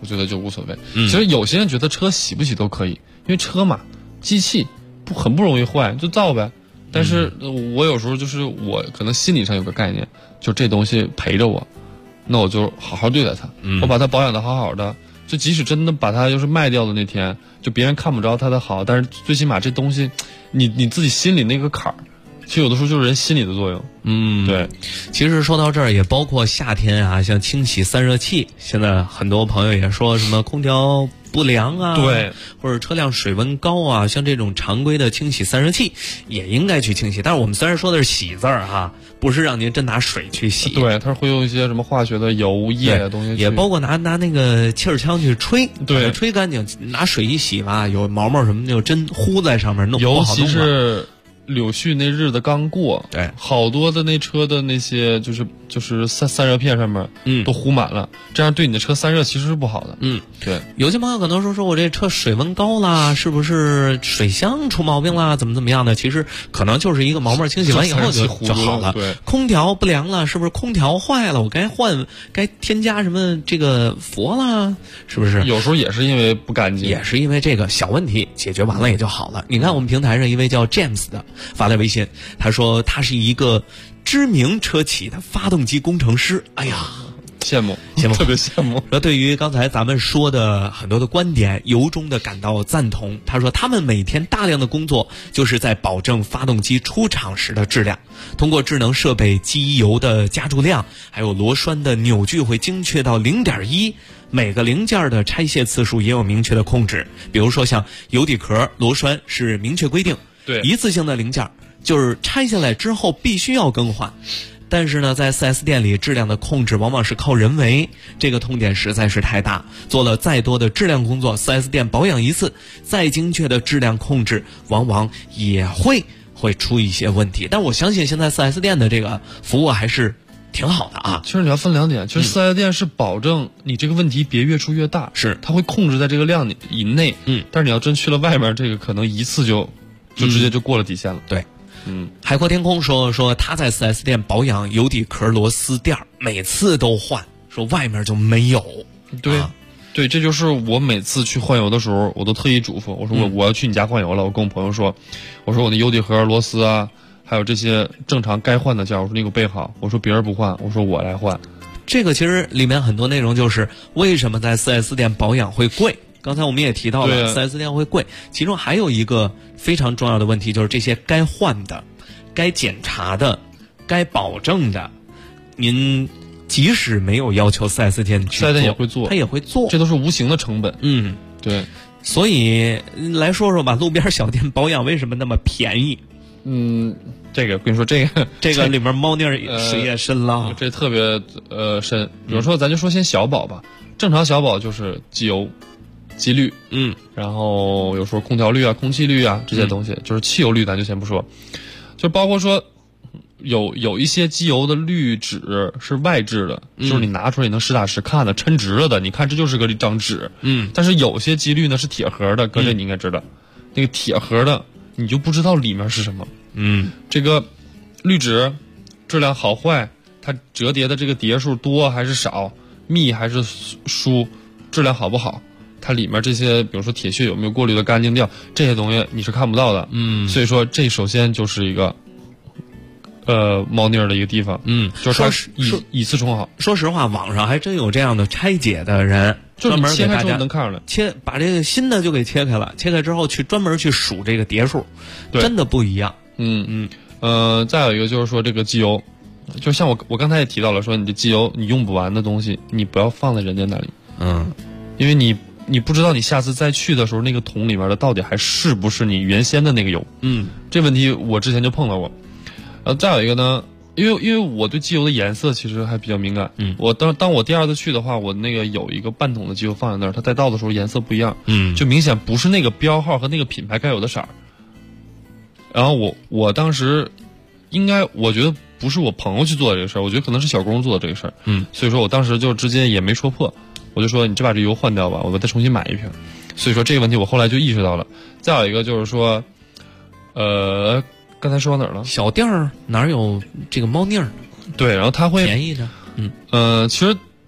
我觉得就无所谓。其实有些人觉得车洗不洗都可以，因为车嘛，机器很不容易坏，就造呗。但是我有时候就是我可能心理上有个概念，就这东西陪着我，那我就好好对待它，我把它保养的好好的。就即使真的把它就是卖掉的那天，就别人看不着它的好，但是最起码这东西，你自己心里那个坎儿，其实有的时候就是人心理的作用。对。 其实说到这儿，也包括夏天啊，像清洗散热器，现在很多朋友也说什么空调不良啊， 对， 或者车辆水温高啊，像这种常规的清洗散热器也应该去清洗。但是我们虽然说的是洗字儿哈，不是让您真拿水去洗。 对，它会用一些什么化学的油液的东西， 也包括拿那个气儿枪去吹， 对， 吹干净，拿水一洗吧，有毛毛什么就真糊在上面，弄不好弄了。 尤其是柳絮那日子刚过， 对， 好多的那车的那些就是散热片上面，都糊满了，这样对你的车散热其实是不好的。对。 有些朋友可能说我这车水温高啦，是不是水箱出毛病啦？怎么样的？其实可能就是一个毛清洗完以后就好了。 对。 空调不良了，是不是空调坏了？我该添加什么这个氟啦？是不是？ 有时候也是因为不干净， 也是因为这个小问题解决完了也就好了。你看我们平台上一位叫 James 的发来微信，他说他是一个知名车企的发动机工程师。哎呀， 羡慕，特别羡慕。 对于刚才咱们说的很多的观点，由衷的感到赞同。他说他们每天大量的工作就是在保证发动机出厂时的质量，通过智能设备机油的加注量，还有螺栓的扭矩会精确到 0.1，每个零件的拆卸次数也有明确的控制。比如说像油底壳、螺栓是明确规定， 对， 一次性的零件就是拆下来之后必须要更换。但是呢，在 4S 店里质量的控制往往是靠人为，这个痛点实在是太大。做了再多的质量工作， 4S 店保养一次，再精确的质量控制往往也会出一些问题。但我相信现在 4S 店的这个服务还是挺好的啊。 其实你要分两点，其实 4S 店是保证你这个问题别越出越大， 是它会控制在这个量以内。但是你要真去了外面，这个可能一次就直接就过了底线了。 对。海阔天空说他在 4S 店保养油底壳螺丝垫，每次都换，说外面就没有。 对，对，这就是我每次去换油的时候，我都特意嘱咐我说我要去你家换油了，我跟我朋友说，我说我那油底壳螺丝啊，还有这些正常该换的件，我说你给我备好，我说别人不换，我说我来换。 这个其实里面很多内容就是为什么在 4S 店保养会贵。刚才我们也提到了 4S 店会贵，其中还有一个非常重要的问题，就是这些该换的、该检查的、该保证的，您即使没有要求 4S 店去做，4S 店也会做， 他也会做， 这都是无形的成本。对。 所以来说说吧，路边小店保养为什么那么便宜？ 这个跟你说，这个里面猫腻水也深了， 这特别深。比如说，咱就说先小保吧，正常小保就是机油、机滤，然后有时候空调滤啊、空气滤啊这些东西，就是汽油滤咱就先不说，就包括说有一些机油的滤纸是外置的，就是你拿出来你能实打实看的，抻直了的，你看这就是个一张纸，但是有些机滤呢是铁盒的，搁这你应该知道，那个铁盒的你就不知道里面是什么，这个滤纸质量好坏，它折叠的这个叠数多还是少，密还是疏，质量好不好，它里面这些比如说铁屑有没有过滤的干净掉，这些东西你是看不到的。所以说这首先就是一个猫腻的一个地方。就是以次充好。 说实话，网上还真有这样的拆解的人，专门给大家能看出来， 把这个新的就给切开了，切开之后去专门去数这个叠数，真的不一样。 再有一个就是说这个机油，就像我刚才也提到了，说你这机油你用不完的东西，你不要放在人家那里。因为你不知道你下次再去的时候，那个桶里面的到底还是不是你原先的那个油。这问题我之前就碰到过。再有一个呢，因为我对机油的颜色其实还比较敏感。我当我第二次去的话，我那个有一个半桶的机油放在那儿，它在倒的时候颜色不一样。就明显不是那个标号和那个品牌该有的色儿。然后我当时我觉得不是我朋友去做的这个事儿，我觉得可能是小工做的这个事儿。所以说我当时就直接也没说破，我就说你把这油换掉吧，我再重新买一瓶。所以说这个问题我后来就意识到了。再有一个就是说，刚才说到哪儿了？ 小店儿哪有这个猫腻儿？ 对，然后它会便宜着。 其实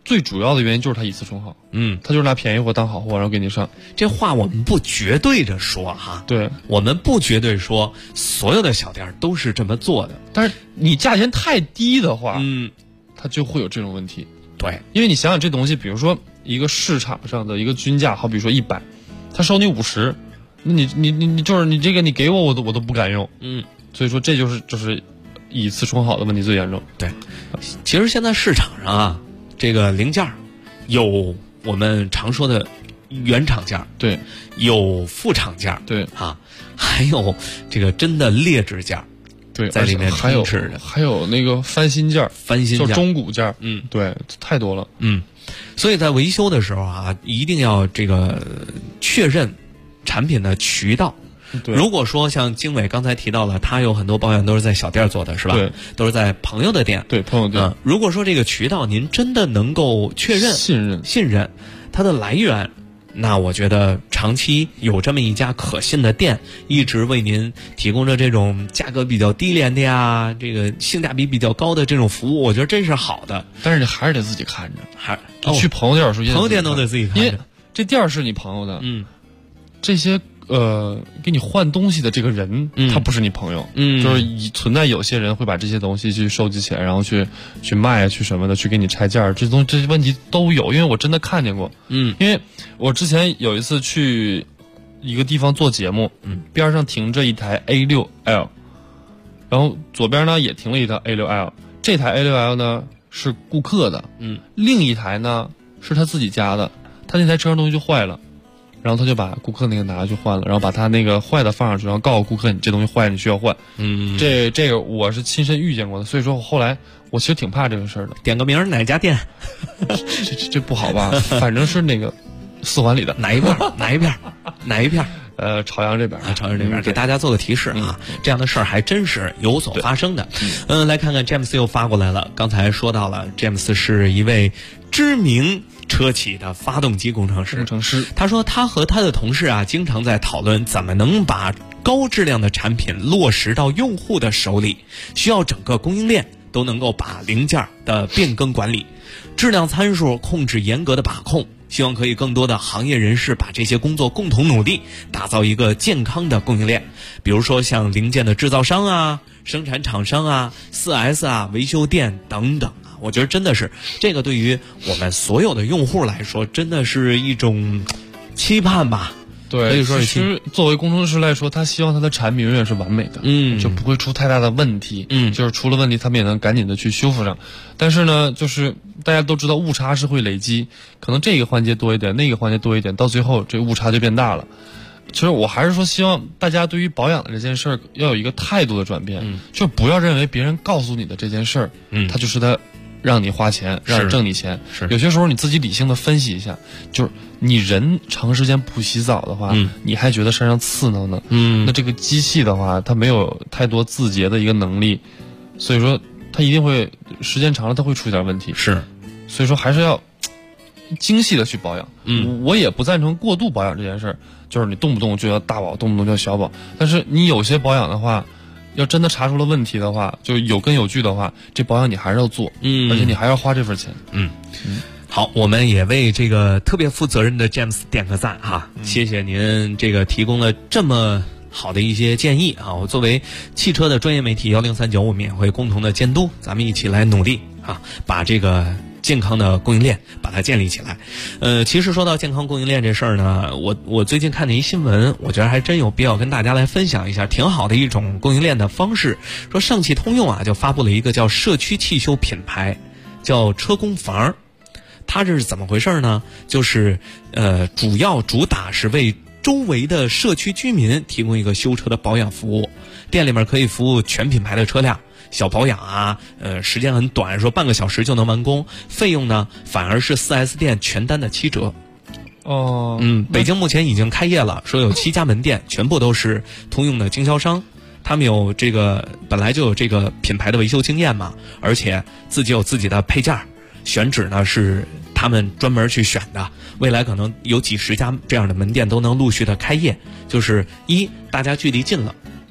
最主要的原因就是他以次充好，他就是拿便宜货当好货，然后给你上。 这话我们不绝对着说哈， 对， 我们不绝对说所有的小店都是这么做的， 但是你价钱太低的话，它就会有这种问题。 对， 因为你想想这东西，比如说一个市场上的一个均价，好比说100，他收你50，那你就是你这个你给我都不敢用，所以说这就是以次充好的问题最严重。 对，其实现在市场上啊，这个零件有我们常说的原厂件， 对， 有副厂件， 对啊，还有这个真的劣质件， 对， 在里面充斥着， 还有那个翻新件，就中古件，对，太多了， 所以在维修的时候啊，一定要这个确认产品的渠道。如果说像经纬刚才提到了，他有很多保养都是在小店做的，是吧？ 对， 都是在朋友的店。 对，朋友店。 如果说这个渠道您真的能够确认、信任它的来源，那我觉得长期有这么一家可信的店，一直为您提供着这种价格比较低廉的呀，这个性价比比较高的这种服务，我觉得这是好的。 但是你还是得自己看着，去朋友店的时候， 朋友店都得自己看着， 因为这店是你朋友的，这些给你换东西的这个人，他不是你朋友，就是存在有些人会把这些东西去收集起来，然后去卖去什么的，去给你拆件，这些问题都有，因为我真的看见过，因为我之前有一次去一个地方做节目，边上停着一台 A6L， 然后左边呢也停了一台 A6L， 这台 A6L 呢是顾客的，另一台呢是他自己家的，他那台车上东西就坏了。然后他就把顾客那个拿去换了，然后把他那个坏的放上去，然后告诉顾客你这东西坏了，你需要换。这个我是亲身遇见过的，所以说后来我其实挺怕这个事儿的。 点个名哪家店？ 这不好吧？反正是那个4环里的哪一片？哪一片？ 朝阳这边啊， 朝阳这边给大家做个提示啊，这样的事儿还真是有所发生的。来看看 James 又发过来了，刚才说到了 James 是一位知名车企的发动机工程师，他说他和他的同事啊，经常在讨论怎么能把高质量的产品落实到用户的手里，需要整个供应链都能够把零件的变更管理、质量参数控制严格的把控，希望可以更多的行业人士把这些工作共同努力，打造一个健康的供应链。比如说像零件的制造商啊、生产厂商啊、4S 啊、维修店等等。我觉得真的是这个对于我们所有的用户来说，真的是一种期盼吧。 对， 可以说是其实作为工程师来说，他希望他的产品永远是完美的，就不会出太大的问题，就是出了问题他们也能赶紧的去修复上。但是呢，就是大家都知道误差是会累积，可能这个环节多一点，那个环节多一点，到最后这误差就变大了。其实我还是说，希望大家对于保养的这件事儿要有一个态度的转变，就不要认为别人告诉你的这件事儿，他就是他让你花钱，让你挣你钱。有些时候你自己理性的分析一下，就是你人长时间不洗澡的话，你还觉得身上刺挠呢，那这个机器的话，它没有太多自洁的一个能力，所以说它一定会时间长了它会出一点问题。所以说还是要精细的去保养。我也不赞成过度保养这件事儿，就是你动不动就要大保，动不动就要小保。但是你有些保养的话，要真的查出了问题的话，就有根有据的话，这保养你还是要做，而且你还要花这份钱。 好，我们也为这个特别负责任的 James 点个赞哈，谢谢您这个提供了这么好的一些建议啊！我作为汽车的专业媒体1039，我们也会共同的监督，咱们一起来努力啊，把这个健康的供应链把它建立起来。其实说到健康供应链这事儿呢，我最近看见一新闻，我觉得还真有必要跟大家来分享一下，挺好的一种供应链的方式。说上汽通用啊，就发布了一个叫社区汽修品牌，叫车工房。它这是怎么回事呢？就是主打是为周围的社区居民提供一个修车的保养服务，店里面可以服务全品牌的车辆。小保养啊，时间很短，说半个小时就能完工，费用呢反而是 4S 店全单的7折。北京目前已经开业了，说有7家门店，全部都是通用的经销商，他们有这个本来就有这个品牌的维修经验嘛，而且自己有自己的配件，选址呢是他们专门去选的，未来可能有几十家这样的门店都能陆续的开业，就是大家距离近了。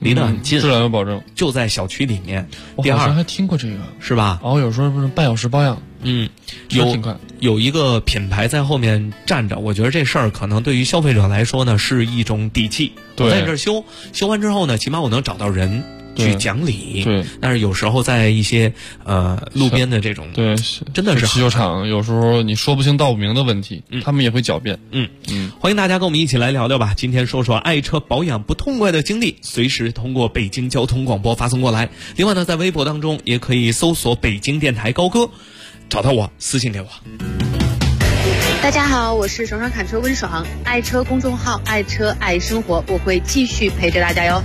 离得很近， 质量有保证， 就在小区里面。 我好像还听过这个， 是吧？ 然后有时候不是半小时保养， 有一个品牌在后面站着，我觉得这事儿可能对于消费者来说呢是一种底气。我在这儿修完之后呢，起码我能找到人去讲理。 对， 但是有时候在一些路边的这种， 对， 真的是汽修厂有时候你说不清道不明的问题，他们也会狡辩。 欢迎大家跟我们一起来聊聊吧。今天说说爱车保养不痛快的经历，随时通过北京交通广播发送过来。另外呢，在微博当中也可以搜索北京电台高歌，找到我私信给我。 大家好，我是爽爽侃车温爽，爱车公众号爱车爱生活，我会继续陪着大家哟。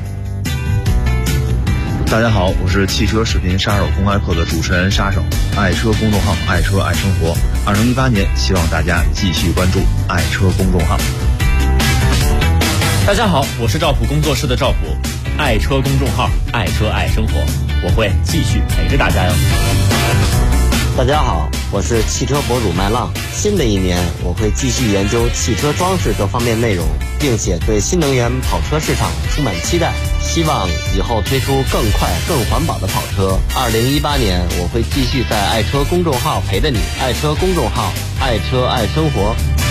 大家好，我是汽车视频杀手公开课的主持人杀手，爱车公众号爱车爱生活。2018年，希望大家继续关注爱车公众号。 大家好，我是赵普工作室的赵普，爱车公众号爱车爱生活，我会继续陪着大家哟。 大家好，我是汽车博主麦浪。新的一年，我会继续研究汽车装饰这方面内容，并且对新能源跑车市场充满期待。希望以后推出更快、更环保的跑车。2018年，我会继续在爱车公众号陪着你。爱车公众号，爱车爱生活。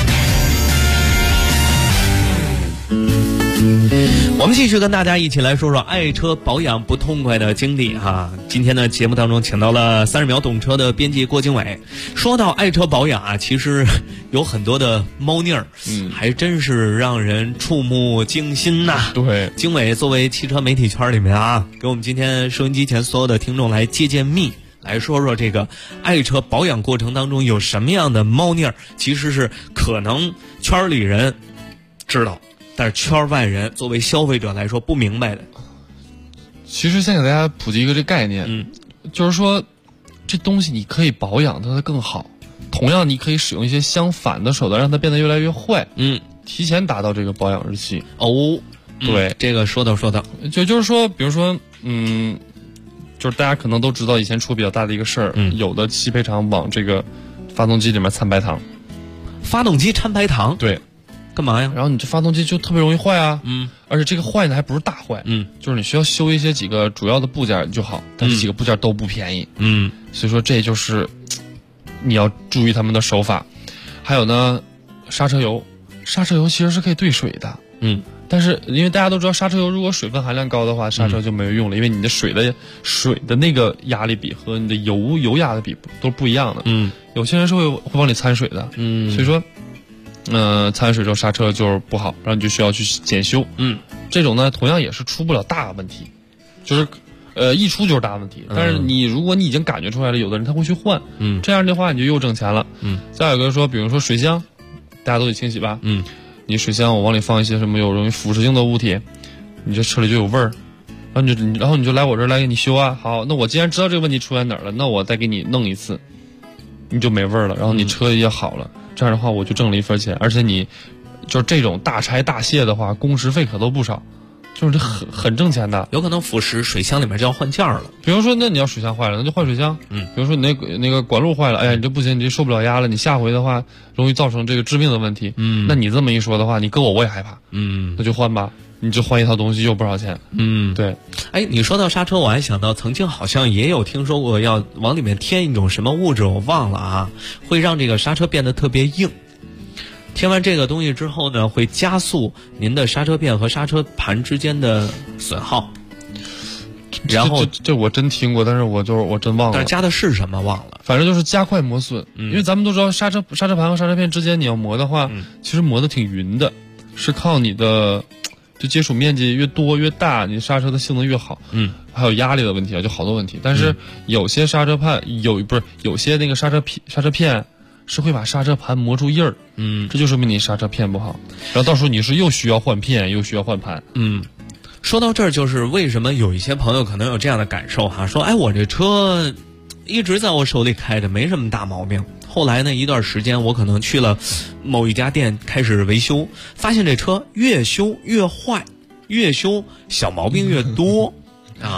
我们继续跟大家一起来说说爱车保养不痛快的经历哈。今天呢，节目当中请到了30秒懂车的编辑郭经纬。说到爱车保养啊，其实有很多的猫腻儿，还真是让人触目惊心呐。 对， 经纬作为汽车媒体圈里面啊，给我们今天收音机前所有的听众来揭秘，来说说这个爱车保养过程当中有什么样的猫腻儿，其实是可能圈里人知道，但是圈外人作为消费者来说不明白的。 其实先给大家普及一个这概念，就是说这东西你可以保养它更好，同样你可以使用一些相反的手段让它变得越来越坏，提前达到这个保养日期。对， 这个说到就是说比如说就是大家可能都知道以前出比较大的一个事儿，有的汽配厂往这个发动机里面掺白糖。 发动机掺白糖？ 对， 干嘛呀？ 然后你这发动机就特别容易坏啊，而且这个坏呢还不是大坏，就是你需要修一些几个主要的部件就好，但这几个部件都不便宜，所以说这就是你要注意他们的手法。还有呢，刹车油其实是可以兑水的，但是因为大家都知道刹车油如果水分含量高的话，刹车就没有用了，因为你的水的那个压力比和你的油压的比都是不一样的，有些人是会往里掺水的，所以说掺水之后刹车就是不好，然后你就需要去检修。这种呢同样也是出不了大问题，就是一出就是大问题。但是如果你已经感觉出来了，有的人他会去换，这样的话你就又挣钱了。再有一个说，比如说水箱，大家都得清洗吧。你水箱我往里放一些什么有容易腐蚀性的物体，你这车里就有味儿，然后你就来我这儿来给你修啊。好，那我既然知道这个问题出在哪儿了，那我再给你弄一次，你就没味儿了，然后你车也好了。这样的话我就挣了一分钱，而且你就是这种大拆大卸的话，工时费可都不少，就是这很挣钱的。 有可能腐蚀水箱里面就要换件了。比如说，那你要水箱坏了，那就换水箱。比如说你那个管路坏了，哎呀，你这不行，你这受不了压了，你下回的话容易造成这个致命的问题。那你这么一说的话，你搁我也害怕。那就换吧，你就换一套东西又不少钱。对。 哎，你说到刹车，我还想到曾经好像也有听说过要往里面添一种什么物质，我忘了啊，会让这个刹车变得特别硬。添完这个东西之后呢，会加速您的刹车片和刹车盘之间的损耗。然后这我真听过，但是我真忘了。 但是加的是什么忘了， 反正就是加快磨损。因为咱们都知道刹车盘和刹车片之间你要磨的话，其实磨的挺匀的，是靠你的就接触面积越多越大，你刹车的性能越好。还有压力的问题啊，就好多问题。但是有些刹车盘有些那个刹车片是会把刹车盘磨出印儿，这就说明你刹车片不好，然后到时候你是又需要换片又需要换盘。 说到这儿，就是为什么有一些朋友可能有这样的感受哈，说哎，我这车一直在我手里开着，没什么大毛病。后来呢，一段时间我可能去了某一家店开始维修，发现这车越修越坏，越修小毛病越多啊。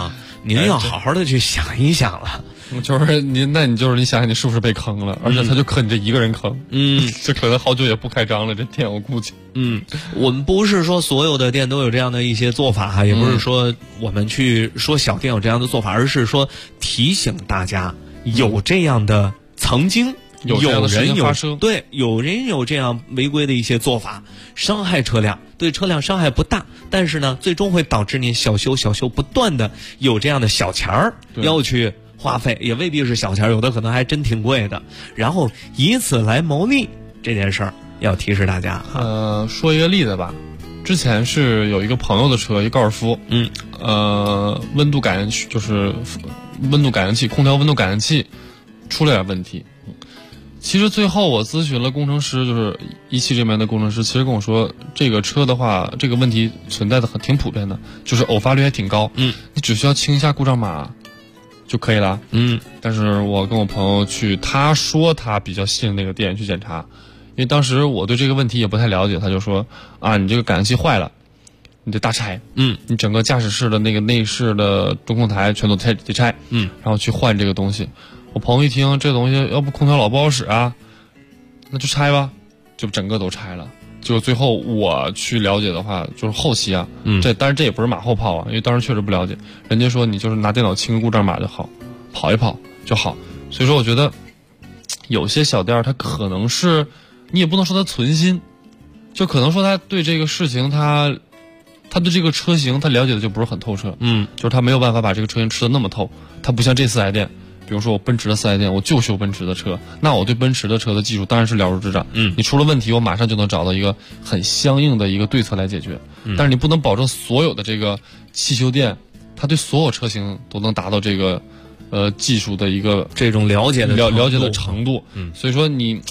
您要好好的去想一想了。 就是你想想你是不是被坑了，而且他就坑你这一个人坑，这可能好久也不开张了，这店我估计。 我们不是说所有的店都有这样的一些做法哈，也不是说我们去说小店有这样的做法，而是说提醒大家有这样的曾经有人有对有人有这样违规的一些做法，伤害车辆，对车辆伤害不大，但是呢，最终会导致你小修不断的有这样的小钱儿要去花费，也未必是小钱，有的可能还真挺贵的，然后以此来牟利，这件事儿要提示大家。 说一个例子吧，之前是有一个朋友的车，一个高尔夫，温度感应器就是温度感应器，空调温度感应器出了点问题。其实最后我咨询了工程师，就是一汽这边的工程师，其实跟我说，这个车的话，这个问题存在的挺普遍的，就是偶发率还挺高。你只需要清一下故障码就可以了。但是我跟我朋友去，他说他比较信那个店去检查，因为当时我对这个问题也不太了解，他就说啊，你这个感应器坏了，你得大拆。你整个驾驶室的那个内饰的中控台全都得拆。然后去换这个东西。我朋友一听这东西，要不空调老不好使啊，那就拆吧，就整个都拆了。就最后我去了解的话，就是后期啊，当然这也不是马后炮啊，因为当时确实不了解。人家说你就是拿电脑清个故障码就好，跑一跑就好。所以说我觉得有些小店它可能是你也不能说他存心，就可能说他对这个事情他对这个车型他了解的就不是很透彻。就是他没有办法把这个车型吃得那么透。他不像这4S店。比如说我奔驰的4S店，我就修奔驰的车，那我对奔驰的车的技术当然是了如指掌。你出了问题，我马上就能找到一个很相应的一个对策来解决。但是你不能保证所有的这个汽修店，它对所有车型都能达到这个技术的一个这种了解的程度。所以说你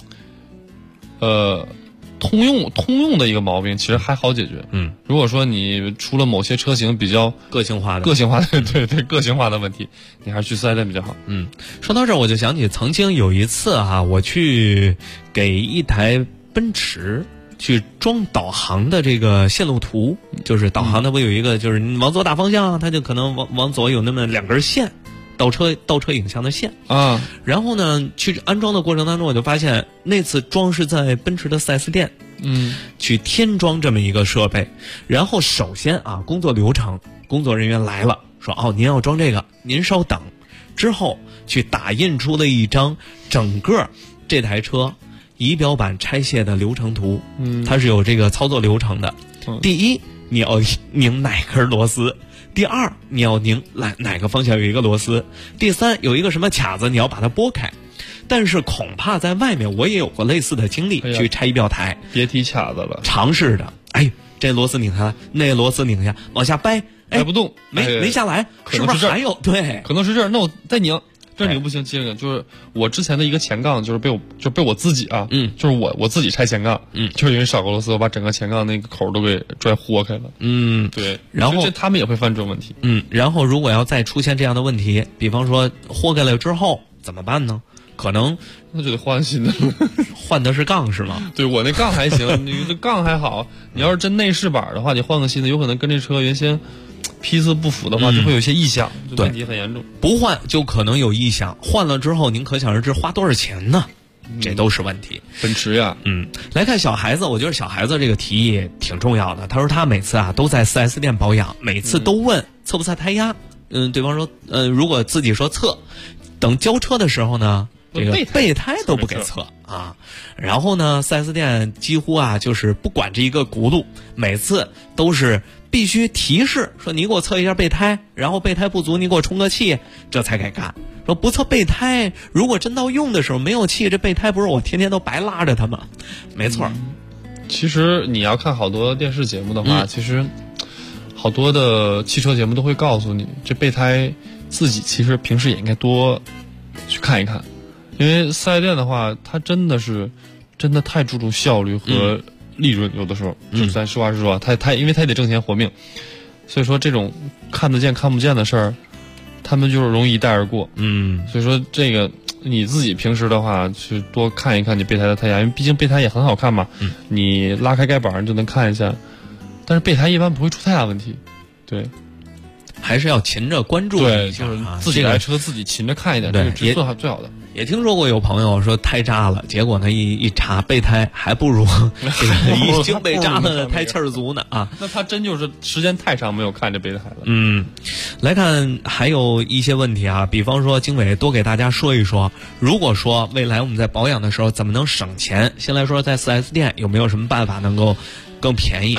通用的一个毛病其实还好解决。如果说你出了某些车型比较个性化的对个性化的问题，你还是去4S店比较好。 说到这儿我就想起曾经有一次我去给一台奔驰去装导航的这个线路图，就是导航它不有一个就是你往左打方向，它就可能往左有那么2根线，倒车影像的线啊。 然后呢，去安装的过程当中，我就发现那次装是在奔驰的 4S 店，去添装这么一个设备。然后首先工作流程，工作人员来了，说您要装这个，您稍等。之后去打印出了一张整个这台车仪表板拆卸的流程图。它是有这个操作流程的。第一，你要拧哪根螺丝。第二，你要拧哪个方向有一个螺丝。第三，有一个什么卡子，你要把它拨开。但是恐怕在外面我也有过类似的经历，去拆仪表台， 别提卡子了， 尝试的。这螺丝拧下，那螺丝拧下，往下掰， 掰不动， 没下来，是不是还有？对， 可能是这儿。那我再拧。这拧不行，接着就是我之前的一个前杠，就是被我自己就是我自己拆前杠，就是因为少个螺丝，我把整个前杠那个口都给拽豁开了。对。然后他们也会犯这种问题。 然后如果要再出现这样的问题，比方说豁开了之后怎么办呢？可能那就得换新的。 换的是杠是吗？ 对，我那杠还行，你这杠还好。你要是真内饰板的话，你换个新的，有可能跟这车原先批次不符的话，就会有些异响，问题很严重。 不换就可能有异响，换了之后您可想而知花多少钱呢？这都是问题。 奔驰呀， 来看小孩子，我觉得小孩子这个提议挺重要的。他说他每次都在4S店保养，每次都问测不测胎压。对方说，如果自己说测，等交车的时候呢，这个备胎都不给测啊。然后呢，4S店几乎就是不管这一个轱辘，每次都是必须提示说你给我测一下备胎，然后备胎不足你给我充个气，这才给干。说不测备胎，如果真到用的时候没有气，这备胎不是我天天都白拉着它吗？没错。 其实你要看好多电视节目的话，其实好多的汽车节目都会告诉你，这备胎自己其实平时也应该多去看一看。因为4S店的话，它真的太注重效率和利润，有的时候就咱实话实说，他因为他也得挣钱活命，所以说这种看得见看不见的事儿，他们就是容易一带而过。所以说这个你自己平时的话去多看一看你备胎的胎压，因为毕竟备胎也很好看嘛，你拉开盖板就能看一下，但是备胎一般不会出太大问题。对。 还是要勤着关注一下就是自己来车自己勤着看一点，这个是最好的。 也听说过有朋友说胎扎了，结果呢一查备胎还不如这个已经被扎的胎气儿足呢啊！ 那他真就是时间太长没有看这备胎了。 来看还有一些问题啊，比方说经纬多给大家说一说，如果说未来我们在保养的时候怎么能省钱？先来说在 4S 店有没有什么办法能够更便宜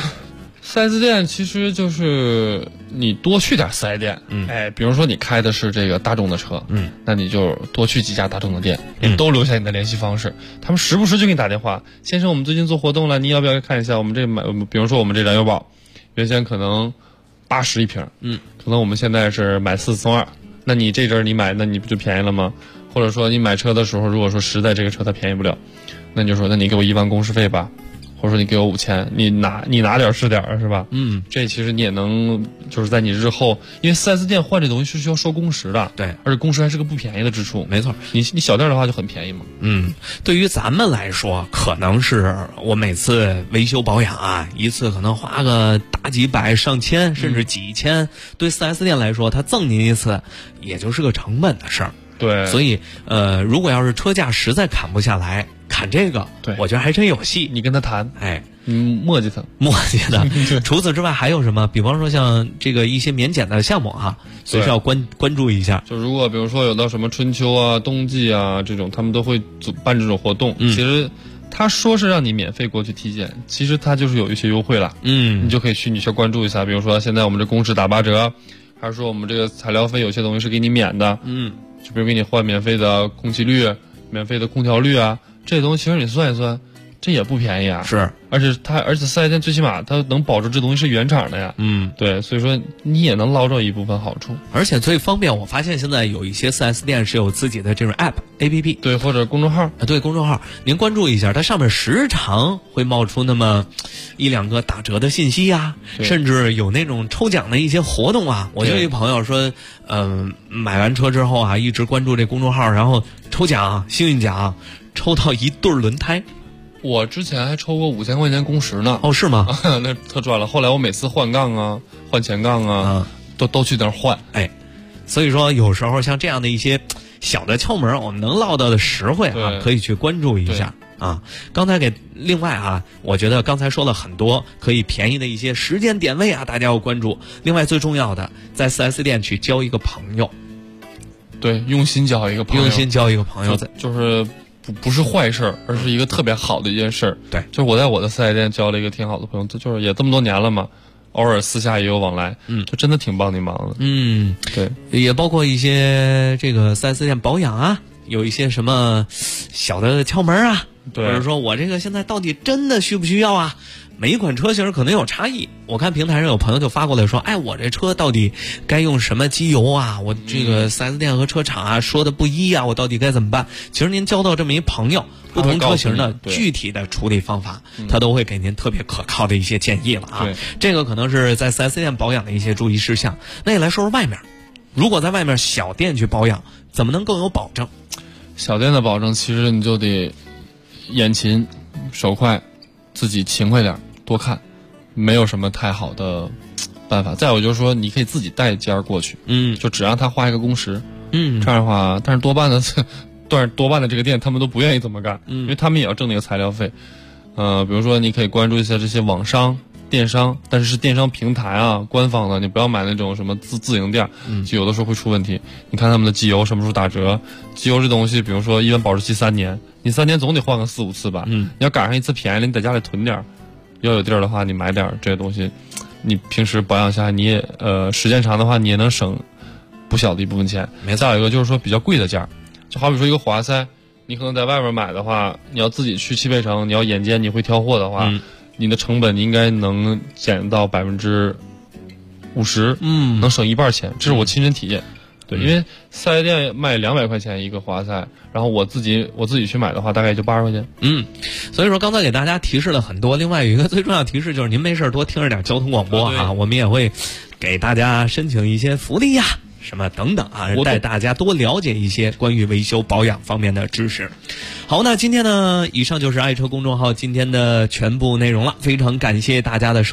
？4S 店其实就是你多去点4S店，比如说你开的是这个大众的车，那你就多去几家大众的店，都留下你的联系方式，他们时不时就给你打电话，先生，我们最近做活动了，你要不要看一下我们这比如说我们这燃油宝，原先可能80一瓶，可能我们现在是买4送2，那你这阵你买，那你不就便宜了吗？或者说你买车的时候，如果说实在这个车它便宜不了，那你就说，那你给我1万工时费吧。或者说你给我5000，你拿点是点是吧？这其实你也能就是在你日后，因为4S店换这东西是需要收工时的， 对， 而且工时还是个不便宜的支出。 没错， 你小店的话就很便宜嘛。 对于咱们来说，可能是我每次维修保养啊，一次可能花个大几百上千，甚至几千。对 4S 店来说，他赠您一次，也就是个成本的事儿。 对， 所以如果要是车价实在砍不下来，砍这个， 对， 我觉得还真有戏。 你跟他谈，磨叽他。 除此之外还有什么？比方说像这个一些免检的项目啊，随时要关注一下。 就如果比如说有到什么春秋啊、冬季啊这种，他们都会办这种活动。其实他说是让你免费过去体检，其实他就是有一些优惠了。你就可以去关注一下。比如说现在我们这工时打8折，还是说我们这个材料费有些东西是给你免的。就比如给你换免费的空气滤、免费的空调滤啊，这些东西其实你算一算，这也不便宜啊。 是， 而且4S店最起码它能保证这东西是原厂的呀。对，所以说你也能捞着一部分好处。 而且最方便，我发现现在有一些 4S 店是有自己的这种 APP， 对，或者公众号对，公众号您关注一下，它上面时常会冒出那么1、2个打折的信息啊，甚至有那种抽奖的一些活动啊。我就有一朋友说，买完车之后啊，一直关注这公众号，然后抽奖，幸运奖抽到1对轮胎。 我之前还抽过5000块钱工时呢。 哦，是吗？ 那特赚了。后来我每次换杠啊、换前杠啊，都去那儿换。 所以说有时候像这样的一些小的窍门，我们能唠到的实惠啊，可以去关注一下啊。刚才另外啊，我觉得刚才说了很多可以便宜的一些时间点位啊，大家要关注。另外最重要的，在 4S 店去交一个朋友。 对，用心交一个朋友，就是不是坏事儿，而是一个特别好的一件事儿。 对， 就是我在我的4S店交了一个挺好的朋友，就是也这么多年了嘛，偶尔私下也有往来，就真的挺帮你忙的。对， 也包括一些这个 4S 店保养啊，有一些什么小的窍门啊，或者说我这个现在到底真的需不需要啊？每一款车型可能有差异。我看平台上有朋友就发过来说，我这车到底该用什么机油啊？我这个 4S 店和车厂啊说的不一啊，我到底该怎么办？其实您交到这么一朋友，不同车型的具体的处理方法，他都会给您特别可靠的一些建议了啊。这个可能是在 4S 店保养的一些注意事项。那也来说说外面，如果在外面小店去保养，怎么能更有保证？ 小店的保证其实你就得眼勤手快，自己勤快点，多看，没有什么太好的办法。再有就是说，你可以自己带件过去，就只让他花一个工时，这样的话，但是多半的这个店他们都不愿意这么干，因为他们也要挣那个材料费。比如说你可以关注一下这些网商、电商，但是电商平台啊，官方的，你不要买那种什么自营店，就有的时候会出问题。你看他们的机油什么时候打折？机油这东西，比如说一般保质期3年，你3年总得换个4、5次吧。你要赶上一次便宜了，你在家里囤点儿。要有地儿的话，你买点这些东西，你平时保养下，你也时间长的话，你也能省不小的一部分钱。再有一个就是说比较贵的件儿，就好比说一个活塞，你可能在外面买的话，你要自己去汽配城，你要眼尖，你会挑货的话，你的成本你应该能减到50%，能省1半钱，这是我亲身体验。对，因为4S店卖200块钱一个活塞，然后我自己去买的话，大概也就80块钱。 所以说刚才给大家提示了很多，另外有一个最重要提示就是您没事多听着点交通广播啊，我们也会给大家申请一些福利呀，什么等等啊，带大家多了解一些关于维修保养方面的知识。好，那今天呢，以上就是爱车公众号今天的全部内容了，非常感谢大家的收听。